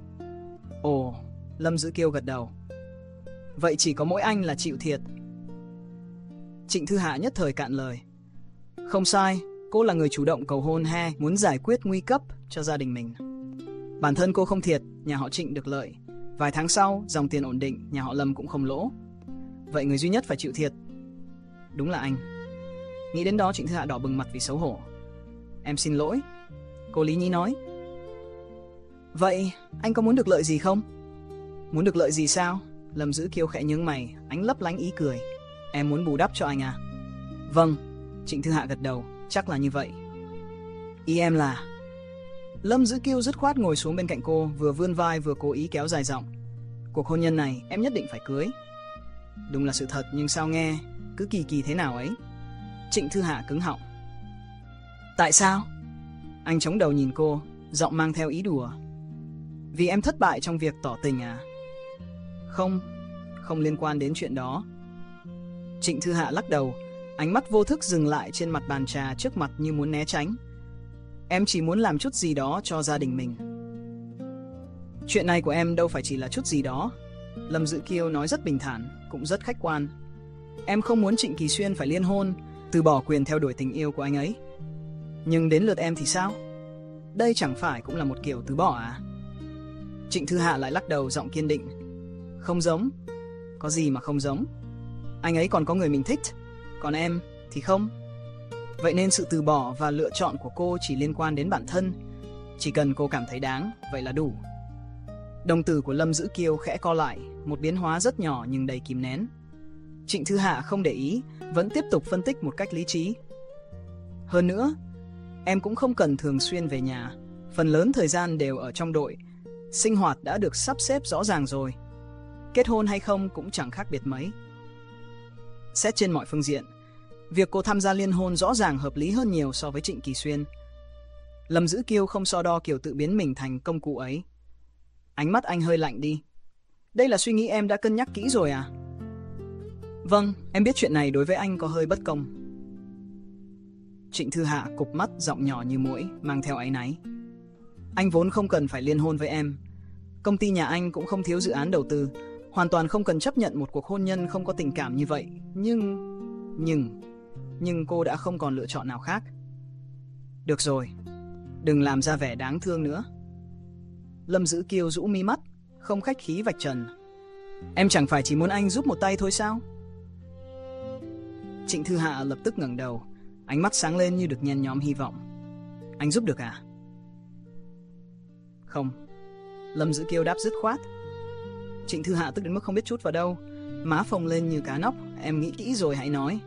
Ồ, Lâm Dữ Kiêu gật đầu. Vậy chỉ có mỗi anh là chịu thiệt. Trịnh Thư Hạ nhất thời cạn lời. Không sai, cô là người chủ động cầu hôn he, muốn giải quyết nguy cấp cho gia đình mình. Bản thân cô không thiệt, nhà họ Trịnh được lợi. Vài tháng sau, dòng tiền ổn định, nhà họ Lâm cũng không lỗ. Vậy người duy nhất phải chịu thiệt đúng là anh. Nghĩ đến đó Trịnh Thư Hạ đỏ bừng mặt vì xấu hổ. Em xin lỗi, cô lý nhí nói. Vậy anh có muốn được lợi gì không? Muốn được lợi gì sao? Lâm Dữ Kiêu khẽ nhướng mày, ánh lấp lánh ý cười. Em muốn bù đắp cho anh à? Vâng, Trịnh Thư Hạ gật đầu, chắc là như vậy. Ý em là... Lâm Dữ Kiêu dứt khoát ngồi xuống bên cạnh cô, vừa vươn vai vừa cố ý kéo dài giọng. Cuộc hôn nhân này em nhất định phải cưới. Đúng là sự thật, nhưng sao nghe cứ kỳ kỳ thế nào ấy. Trịnh Thư Hạ cứng họng. Tại sao? Anh chống đầu nhìn cô, giọng mang theo ý đùa. Vì em thất bại trong việc tỏ tình à? Không, không liên quan đến chuyện đó. Trịnh Thư Hạ lắc đầu, ánh mắt vô thức dừng lại trên mặt bàn trà trước mặt như muốn né tránh. Em chỉ muốn làm chút gì đó cho gia đình mình. Chuyện này của em đâu phải chỉ là chút gì đó. Lâm Dữ Kiêu nói rất bình thản, cũng rất khách quan. Em không muốn Trịnh Kỳ Xuyên phải liên hôn, từ bỏ quyền theo đuổi tình yêu của anh ấy. Nhưng đến lượt em thì sao? Đây chẳng phải cũng là một kiểu từ bỏ à? Trịnh Thư Hạ lại lắc đầu, giọng kiên định. Không giống. Có gì mà không giống? Anh ấy còn có người mình thích, còn em thì không. Vậy nên sự từ bỏ và lựa chọn của cô chỉ liên quan đến bản thân. Chỉ cần cô cảm thấy đáng, vậy là đủ. Đồng tử của Lâm Dữ Kiêu khẽ co lại, một biến hóa rất nhỏ nhưng đầy kìm nén. Trịnh Thư Hạ không để ý, vẫn tiếp tục phân tích một cách lý trí. Hơn nữa, em cũng không cần thường xuyên về nhà. Phần lớn thời gian đều ở trong đội. Sinh hoạt đã được sắp xếp rõ ràng rồi. Kết hôn hay không cũng chẳng khác biệt mấy. Xét trên mọi phương diện, việc cô tham gia liên hôn rõ ràng hợp lý hơn nhiều so với Trịnh Kỳ Xuyên. Lâm Dữ Kiêu không so đo kiểu tự biến mình thành công cụ ấy. Ánh mắt anh hơi lạnh đi. Đây là suy nghĩ em đã cân nhắc kỹ rồi à? Vâng, em biết chuyện này đối với anh có hơi bất công. Trịnh Thư Hạ cụp mắt, giọng nhỏ như muỗi, mang theo áy náy. Anh vốn không cần phải liên hôn với em. Công ty nhà anh cũng không thiếu dự án đầu tư, hoàn toàn không cần chấp nhận một cuộc hôn nhân không có tình cảm như vậy. Nhưng... Nhưng... Nhưng cô đã không còn lựa chọn nào khác. Được rồi, đừng làm ra vẻ đáng thương nữa. Lâm Dữ Kiêu rũ mi mắt, không khách khí vạch trần. Em chẳng phải chỉ muốn anh giúp một tay thôi sao? Trịnh Thư Hạ lập tức ngẩng đầu, ánh mắt sáng lên như được nhen nhóm hy vọng. Anh giúp được à? Không. Lâm Dữ Kiêu đáp dứt khoát. Trịnh Thư Hạ tức đến mức không biết chút vào đâu, má phồng lên như cá nóc. Em nghĩ kỹ rồi hãy nói.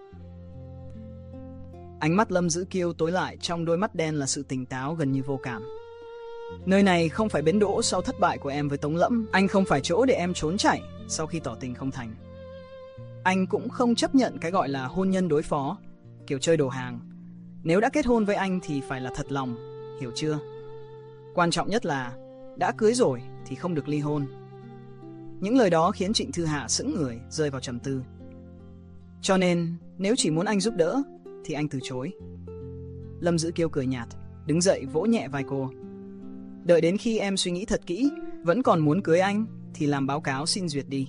Ánh mắt Lâm Dữ Kiêu tối lại, trong đôi mắt đen là sự tỉnh táo gần như vô cảm. Nơi này không phải bến đỗ sau thất bại của em với Tống Lẫm. Anh không phải chỗ để em trốn chạy sau khi tỏ tình không thành. Anh cũng không chấp nhận cái gọi là hôn nhân đối phó, kiểu chơi đồ hàng. Nếu đã kết hôn với anh thì phải là thật lòng, hiểu chưa? Quan trọng nhất là đã cưới rồi thì không được ly hôn. Những lời đó khiến Trịnh Thư Hạ sững người, rơi vào trầm tư. Cho nên nếu chỉ muốn anh giúp đỡ thì anh từ chối. Lâm Dữ Kiêu cười nhạt, đứng dậy vỗ nhẹ vai cô. Đợi đến khi em suy nghĩ thật kỹ, vẫn còn muốn cưới anh thì làm báo cáo xin duyệt đi.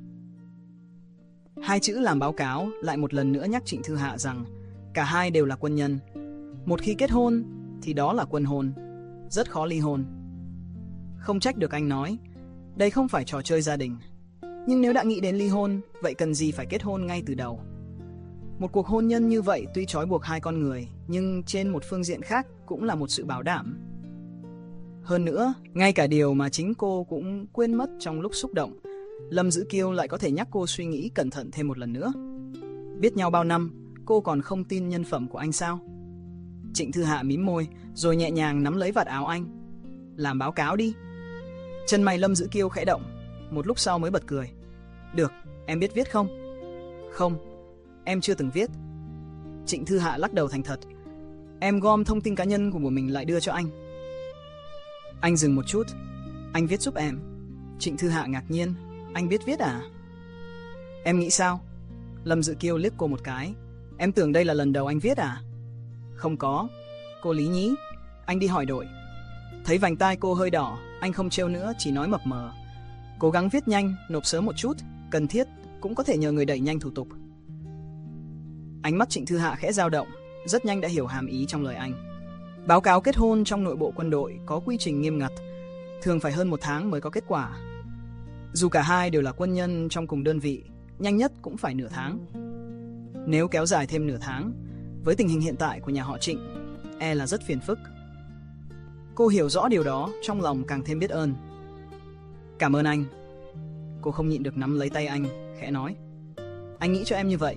Hai chữ làm báo cáo lại một lần nữa nhắc Trịnh Thư Hạ rằng cả hai đều là quân nhân. Một khi kết hôn thì đó là quân hôn, rất khó ly hôn. Không trách được anh nói, đây không phải trò chơi gia đình. Nhưng nếu đã nghĩ đến ly hôn, vậy cần gì phải kết hôn ngay từ đầu? Một cuộc hôn nhân như vậy tuy trói buộc hai con người, nhưng trên một phương diện khác cũng là một sự bảo đảm. Hơn nữa, ngay cả điều mà chính cô cũng quên mất trong lúc xúc động, Lâm Dữ Kiêu lại có thể nhắc cô suy nghĩ cẩn thận thêm một lần nữa. Biết nhau bao năm, cô còn không tin nhân phẩm của anh sao? Trịnh Thư Hạ mím môi, rồi nhẹ nhàng nắm lấy vạt áo anh. Làm báo cáo đi. Chân mày Lâm Dữ Kiêu khẽ động, một lúc sau mới bật cười. Được, em biết viết không? Không, em chưa từng viết. Trịnh Thư Hạ lắc đầu thành thật. Em gom thông tin cá nhân của mình lại đưa cho anh. Anh dừng một chút. Anh viết giúp em. Trịnh Thư Hạ ngạc nhiên. Anh biết viết à? Em nghĩ sao? Lâm Dữ Kiêu liếc cô một cái. Em tưởng đây là lần đầu anh viết à? Không có. Cô lý nhí. Anh đi hỏi đội. Thấy vành tai cô hơi đỏ, anh không trêu nữa, chỉ nói mập mờ. Cố gắng viết nhanh, nộp sớm một chút. Cần thiết cũng có thể nhờ người đẩy nhanh thủ tục. Ánh mắt Trịnh Thư Hạ khẽ dao động, rất nhanh đã hiểu hàm ý trong lời anh. Báo cáo kết hôn trong nội bộ quân đội có quy trình nghiêm ngặt, thường phải hơn một tháng mới có kết quả. Dù cả hai đều là quân nhân trong cùng đơn vị, nhanh nhất cũng phải nửa tháng. Nếu kéo dài thêm nửa tháng, với tình hình hiện tại của nhà họ Trịnh, e là rất phiền phức. Cô hiểu rõ điều đó, trong lòng càng thêm biết ơn. Cảm ơn anh. Cô không nhịn được nắm lấy tay anh, khẽ nói. Anh nghĩ cho em như vậy.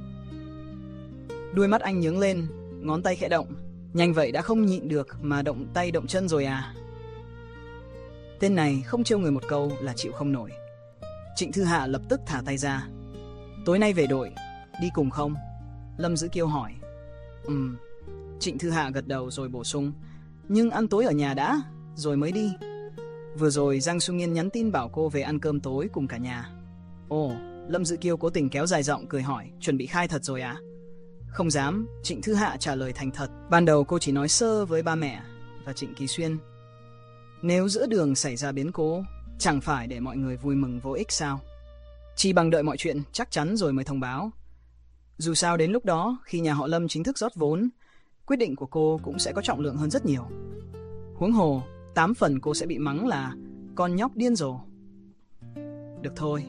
Đuôi mắt anh nhướng lên, ngón tay khẽ động. Nhanh vậy đã không nhịn được mà động tay động chân rồi à? Tên này không trêu người một câu là chịu không nổi. Trịnh Thư Hạ lập tức thả tay ra. Tối nay về đội, đi cùng không? Lâm Dữ Kiêu hỏi. Ừm. Trịnh Thư Hạ gật đầu rồi bổ sung. Nhưng ăn tối ở nhà đã, rồi mới đi. Vừa rồi Giang Xu Nghiên nhắn tin bảo cô về ăn cơm tối cùng cả nhà. Ồ, Lâm Dữ Kiêu cố tình kéo dài giọng cười hỏi. Chuẩn bị khai thật rồi à? Không dám, Trịnh Thư Hạ trả lời thành thật. Ban đầu cô chỉ nói sơ với ba mẹ và Trịnh Kỳ Xuyên. Nếu giữa đường xảy ra biến cố, chẳng phải để mọi người vui mừng vô ích sao? Chỉ bằng đợi mọi chuyện chắc chắn rồi mới thông báo. Dù sao đến lúc đó, khi nhà họ Lâm chính thức rót vốn, quyết định của cô cũng sẽ có trọng lượng hơn rất nhiều. Huống hồ, tám phần cô sẽ bị mắng là con nhóc điên rồ. Được thôi.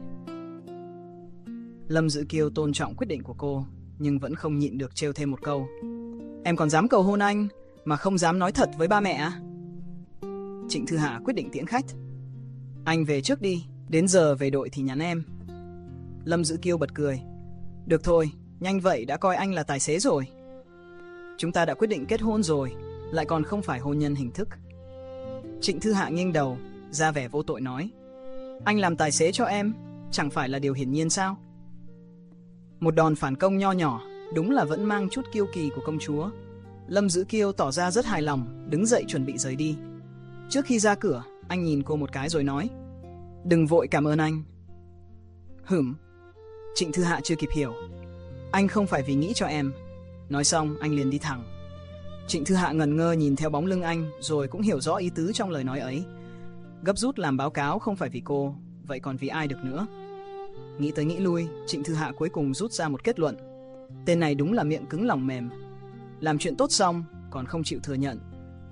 Lâm Dữ Kiêu tôn trọng quyết định của cô, nhưng vẫn không nhịn được trêu thêm một câu. Em còn dám cầu hôn anh, mà không dám nói thật với ba mẹ à? Trịnh Thư Hạ quyết định tiễn khách. Anh về trước đi, đến giờ về đội thì nhắn em. Lâm Dữ Kiêu bật cười. Được thôi, nhanh vậy đã coi anh là tài xế rồi. Chúng ta đã quyết định kết hôn rồi, lại còn không phải hôn nhân hình thức. Trịnh Thư Hạ nghiêng đầu, ra vẻ vô tội nói. Anh làm tài xế cho em, chẳng phải là điều hiển nhiên sao? Một đòn phản công nho nhỏ, đúng là vẫn mang chút kiêu kỳ của công chúa. Lâm Dữ Kiêu tỏ ra rất hài lòng, đứng dậy chuẩn bị rời đi. Trước khi ra cửa, anh nhìn cô một cái rồi nói, đừng vội cảm ơn anh. Hửm. Trịnh Thư Hạ chưa kịp hiểu. Anh không phải vì nghĩ cho em. Nói xong anh liền đi thẳng. Trịnh Thư Hạ ngẩn ngơ nhìn theo bóng lưng anh, rồi cũng hiểu rõ ý tứ trong lời nói ấy. Gấp rút làm báo cáo không phải vì cô, vậy còn vì ai được nữa. Nghĩ tới nghĩ lui, Trịnh Thư Hạ cuối cùng rút ra một kết luận. Tên này đúng là miệng cứng lòng mềm. Làm chuyện tốt xong còn không chịu thừa nhận.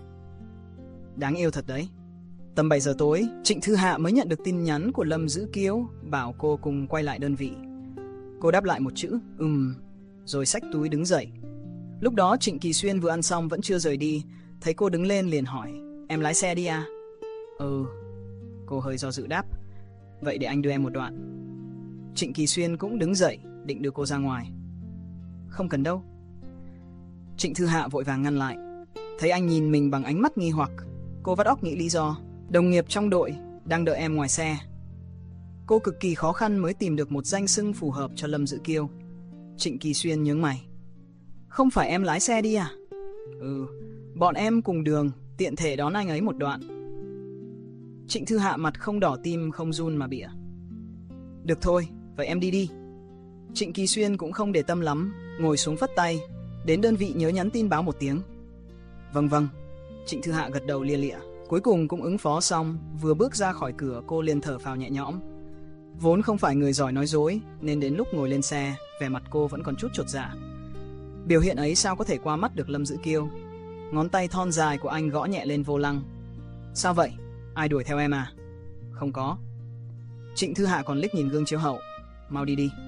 Đáng yêu thật đấy. Tầm bảy giờ tối, Trịnh Thư Hạ mới nhận được tin nhắn của Lâm Dữ Kiêu bảo cô cùng quay lại đơn vị. Cô đáp lại một chữ ừm, rồi xách túi đứng dậy. Lúc đó Trịnh Kỳ Xuyên vừa ăn xong vẫn chưa rời đi, thấy cô đứng lên liền hỏi, em lái xe đi à? Ừ. Cô hơi do dự đáp, vậy để anh đưa em một đoạn. Trịnh Kỳ Xuyên cũng đứng dậy, định đưa cô ra ngoài. Không cần đâu. Trịnh Thư Hạ vội vàng ngăn lại. Thấy anh nhìn mình bằng ánh mắt nghi hoặc, cô vắt óc nghĩ lý do. Đồng nghiệp trong đội đang đợi em ngoài xe. Cô cực kỳ khó khăn mới tìm được một danh xưng phù hợp cho Lâm Dữ Kiêu. Trịnh Kỳ Xuyên nhướng mày. Không phải em lái xe đi à? Ừ, bọn em cùng đường, tiện thể đón anh ấy một đoạn. Trịnh Thư Hạ mặt không đỏ tim không run mà bịa. Được thôi, vậy em đi đi. Trịnh Kỳ Xuyên cũng không để tâm lắm, ngồi xuống phất tay. Đến đơn vị nhớ nhắn tin báo một tiếng. Vâng vâng. Trịnh Thư Hạ gật đầu lia lịa. Cuối cùng cũng ứng phó xong, vừa bước ra khỏi cửa cô liền thở phào nhẹ nhõm. Vốn không phải người giỏi nói dối, nên đến lúc ngồi lên xe, vẻ mặt cô vẫn còn chút chột dạ. Biểu hiện ấy sao có thể qua mắt được Lâm Dữ Kiêu. Ngón tay thon dài của anh gõ nhẹ lên vô lăng. Sao vậy? Ai đuổi theo em à? Không có. Trịnh Thư Hạ còn liếc nhìn gương chiếu hậu. Mau đi đi.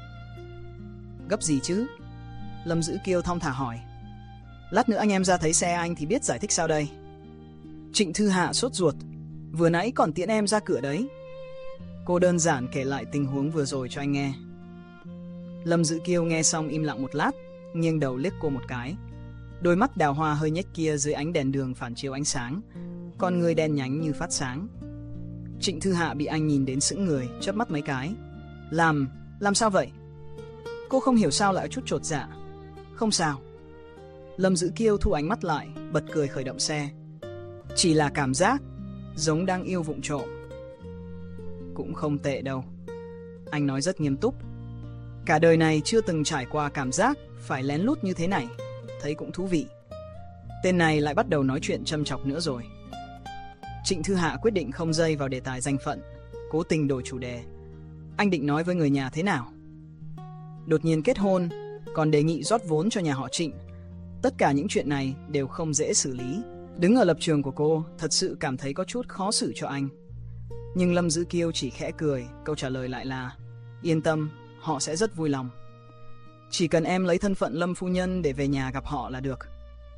Gấp gì chứ? Lâm Dữ Kiêu thong thả hỏi. Lát nữa anh em ra thấy xe anh thì biết giải thích sao đây. Trịnh Thư Hạ sốt ruột. Vừa nãy còn tiễn em ra cửa đấy. Cô đơn giản kể lại tình huống vừa rồi cho anh nghe. Lâm Dữ Kiêu nghe xong im lặng một lát, nghiêng đầu liếc cô một cái. Đôi mắt đào hoa hơi nhếch kia dưới ánh đèn đường phản chiếu ánh sáng, con người đen nhánh như phát sáng. Trịnh Thư Hạ bị anh nhìn đến sững người, chớp mắt mấy cái. Làm, làm sao vậy? Cô không hiểu sao lại chút chột dạ. Không sao. Lâm Dữ Kiêu thu ánh mắt lại, bật cười khởi động xe. Chỉ là cảm giác giống đang yêu vụng trộm. Cũng không tệ đâu. Anh nói rất nghiêm túc. Cả đời này chưa từng trải qua cảm giác phải lén lút như thế này, thấy cũng thú vị. Tên này lại bắt đầu nói chuyện châm chọc nữa rồi. Trịnh Thư Hạ quyết định không dây vào đề tài danh phận, cố tình đổi chủ đề. Anh định nói với người nhà thế nào? Đột nhiên kết hôn, còn đề nghị rót vốn cho nhà họ Trịnh. Tất cả những chuyện này đều không dễ xử lý. Đứng ở lập trường của cô, thật sự cảm thấy có chút khó xử cho anh. Nhưng Lâm Dữ Kiêu chỉ khẽ cười, câu trả lời lại là yên tâm, họ sẽ rất vui lòng. Chỉ cần em lấy thân phận Lâm phu nhân để về nhà gặp họ là được.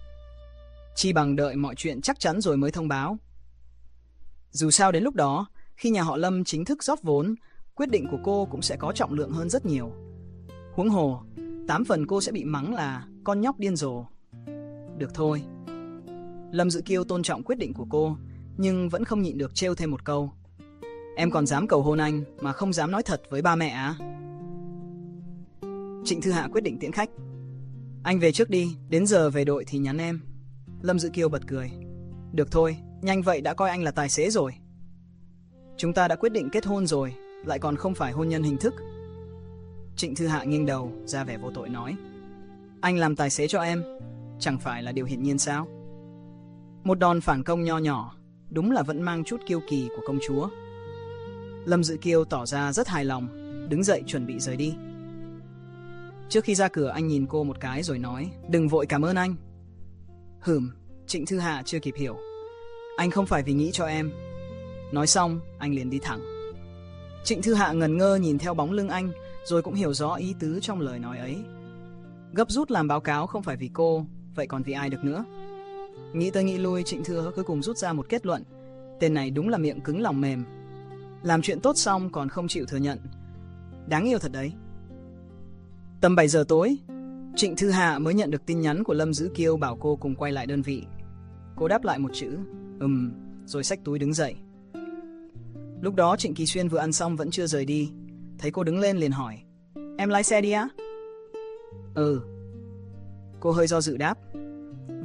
Chi bằng đợi mọi chuyện chắc chắn rồi mới thông báo. Dù sao đến lúc đó, khi nhà họ Lâm chính thức rót vốn, quyết định của cô cũng sẽ có trọng lượng hơn rất nhiều. Huống hồ, tám phần cô sẽ bị mắng là con nhóc điên rồ. Được thôi. Lâm Dữ Kiêu tôn trọng quyết định của cô, nhưng vẫn không nhịn được trêu thêm một câu. Em còn dám cầu hôn anh mà không dám nói thật với ba mẹ à? Trịnh Thư Hạ quyết định tiễn khách. Anh về trước đi, đến giờ về đội thì nhắn em. Lâm Dữ Kiêu bật cười. Được thôi, nhanh vậy đã coi anh là tài xế rồi. Chúng ta đã quyết định kết hôn rồi, lại còn không phải hôn nhân hình thức. Trịnh Thư Hạ nghiêng đầu, ra vẻ vô tội nói. Anh làm tài xế cho em, chẳng phải là điều hiển nhiên sao? Một đòn phản công nho nhỏ, đúng là vẫn mang chút kiêu kỳ của công chúa. Lâm Dữ Kiêu tỏ ra rất hài lòng, đứng dậy chuẩn bị rời đi. Trước khi ra cửa anh nhìn cô một cái rồi nói, đừng vội cảm ơn anh. Hửm. Trịnh Thư Hạ chưa kịp hiểu. Anh không phải vì nghĩ cho em. Nói xong anh liền đi thẳng. Trịnh Thư Hạ ngẩn ngơ nhìn theo bóng lưng anh, rồi cũng hiểu rõ ý tứ trong lời nói ấy. Gấp rút làm báo cáo không phải vì cô, vậy còn vì ai được nữa. Nghĩ tới nghĩ lui, Trịnh Thư cuối cùng rút ra một kết luận. Tên này đúng là miệng cứng lòng mềm. Làm chuyện tốt xong còn không chịu thừa nhận. Đáng yêu thật đấy. Tầm bảy giờ tối, Trịnh Thư Hạ mới nhận được tin nhắn của Lâm Dữ Kiêu bảo cô cùng quay lại đơn vị. Cô đáp lại một chữ ừm, rồi xách túi đứng dậy. Lúc đó Trịnh Kỳ Xuyên vừa ăn xong vẫn chưa rời đi. Thấy cô đứng lên liền hỏi, em lái xe đi á? Ừ. Cô hơi do dự đáp.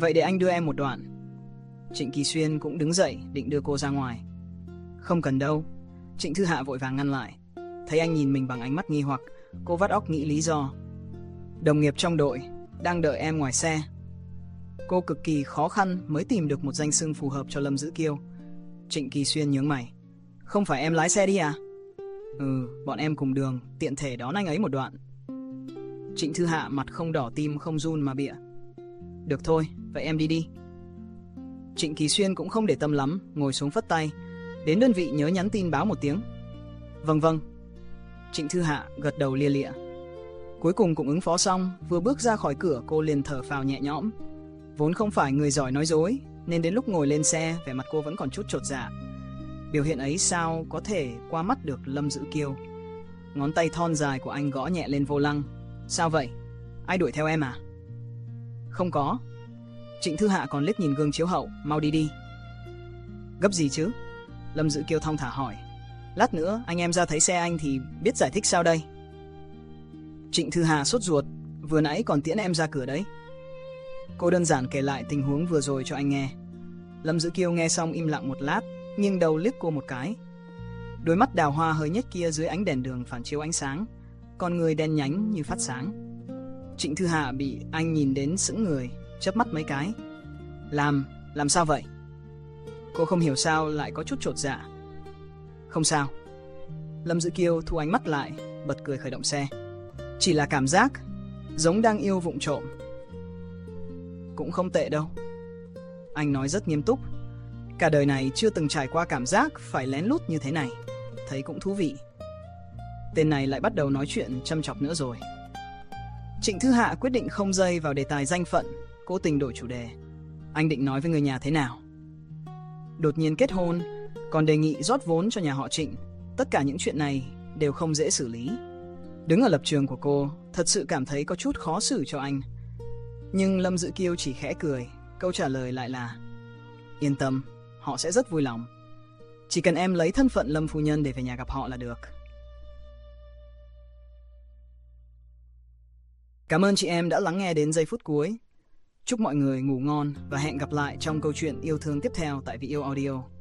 Vậy để anh đưa em một đoạn. Trịnh Kỳ Xuyên cũng đứng dậy định đưa cô ra ngoài. Không cần đâu. Trịnh Thư Hạ vội vàng ngăn lại. Thấy anh nhìn mình bằng ánh mắt nghi hoặc, cô vắt óc nghĩ lý do. Đồng nghiệp trong đội đang đợi em ngoài xe. Cô cực kỳ khó khăn mới tìm được một danh xưng phù hợp cho Lâm Dữ Kiêu. Trịnh Kỳ Xuyên nhướng mày. Không phải em lái xe đi à? Ừ, bọn em cùng đường, tiện thể đón anh ấy một đoạn. Trịnh Thư Hạ mặt không đỏ tim không run mà bịa. Được thôi, vậy em đi đi. Trịnh Kỳ Xuyên cũng không để tâm lắm, ngồi xuống phất tay. Đến đơn vị nhớ nhắn tin báo một tiếng. Vâng vâng. Trịnh Thư Hạ gật đầu lia lịa. Cuối cùng cũng ứng phó xong, vừa bước ra khỏi cửa cô liền thở phào nhẹ nhõm. Vốn không phải người giỏi nói dối, nên đến lúc ngồi lên xe, vẻ mặt cô vẫn còn chút chột dạ. Biểu hiện ấy sao có thể qua mắt được Lâm Dữ Kiêu. Ngón tay thon dài của anh gõ nhẹ lên vô lăng. Sao vậy? Ai đuổi theo em à? Không có. Trịnh Thư Hạ còn liếc nhìn gương chiếu hậu. Mau đi đi. Gấp gì chứ? Lâm Dữ Kiêu thong thả hỏi. Lát nữa anh em ra thấy xe anh thì biết giải thích sao đây? Trịnh Thư Hạ sốt ruột. Vừa nãy còn tiễn em ra cửa đấy. Cô đơn giản kể lại tình huống vừa rồi cho anh nghe. Lâm Dữ Kiêu nghe xong im lặng một lát, nghiêng đầu liếc cô một cái. Đôi mắt đào hoa hơi nhếch kia dưới ánh đèn đường phản chiếu ánh sáng, con người đen nhánh như phát sáng. Trịnh Thư Hạ bị anh nhìn đến sững người, chớp mắt mấy cái. Làm, làm sao vậy? Cô không hiểu sao lại có chút chột dạ. Không sao. Lâm Dữ Kiêu thu ánh mắt lại, bật cười khởi động xe. Chỉ là cảm giác giống đang yêu vụng trộm. Cũng không tệ đâu. Anh nói rất nghiêm túc. Cả đời này chưa từng trải qua cảm giác phải lén lút như thế này. Thấy cũng thú vị. Tên này lại bắt đầu nói chuyện châm chọc nữa rồi. Trịnh Thư Hạ quyết định không dây vào đề tài danh phận, cố tình đổi chủ đề. Anh định nói với người nhà thế nào? Đột nhiên kết hôn, còn đề nghị rót vốn cho nhà họ Trịnh. Tất cả những chuyện này đều không dễ xử lý. Đứng ở lập trường của cô, thật sự cảm thấy có chút khó xử cho anh. Nhưng Lâm Dữ Kiêu chỉ khẽ cười, câu trả lời lại là: Yên tâm, họ sẽ rất vui lòng. Chỉ cần em lấy thân phận Lâm phu nhân để về nhà gặp họ là được. Cảm ơn chị em đã lắng nghe đến giây phút cuối. Chúc mọi người ngủ ngon và hẹn gặp lại trong câu chuyện yêu thương tiếp theo tại Vị Yêu Audio.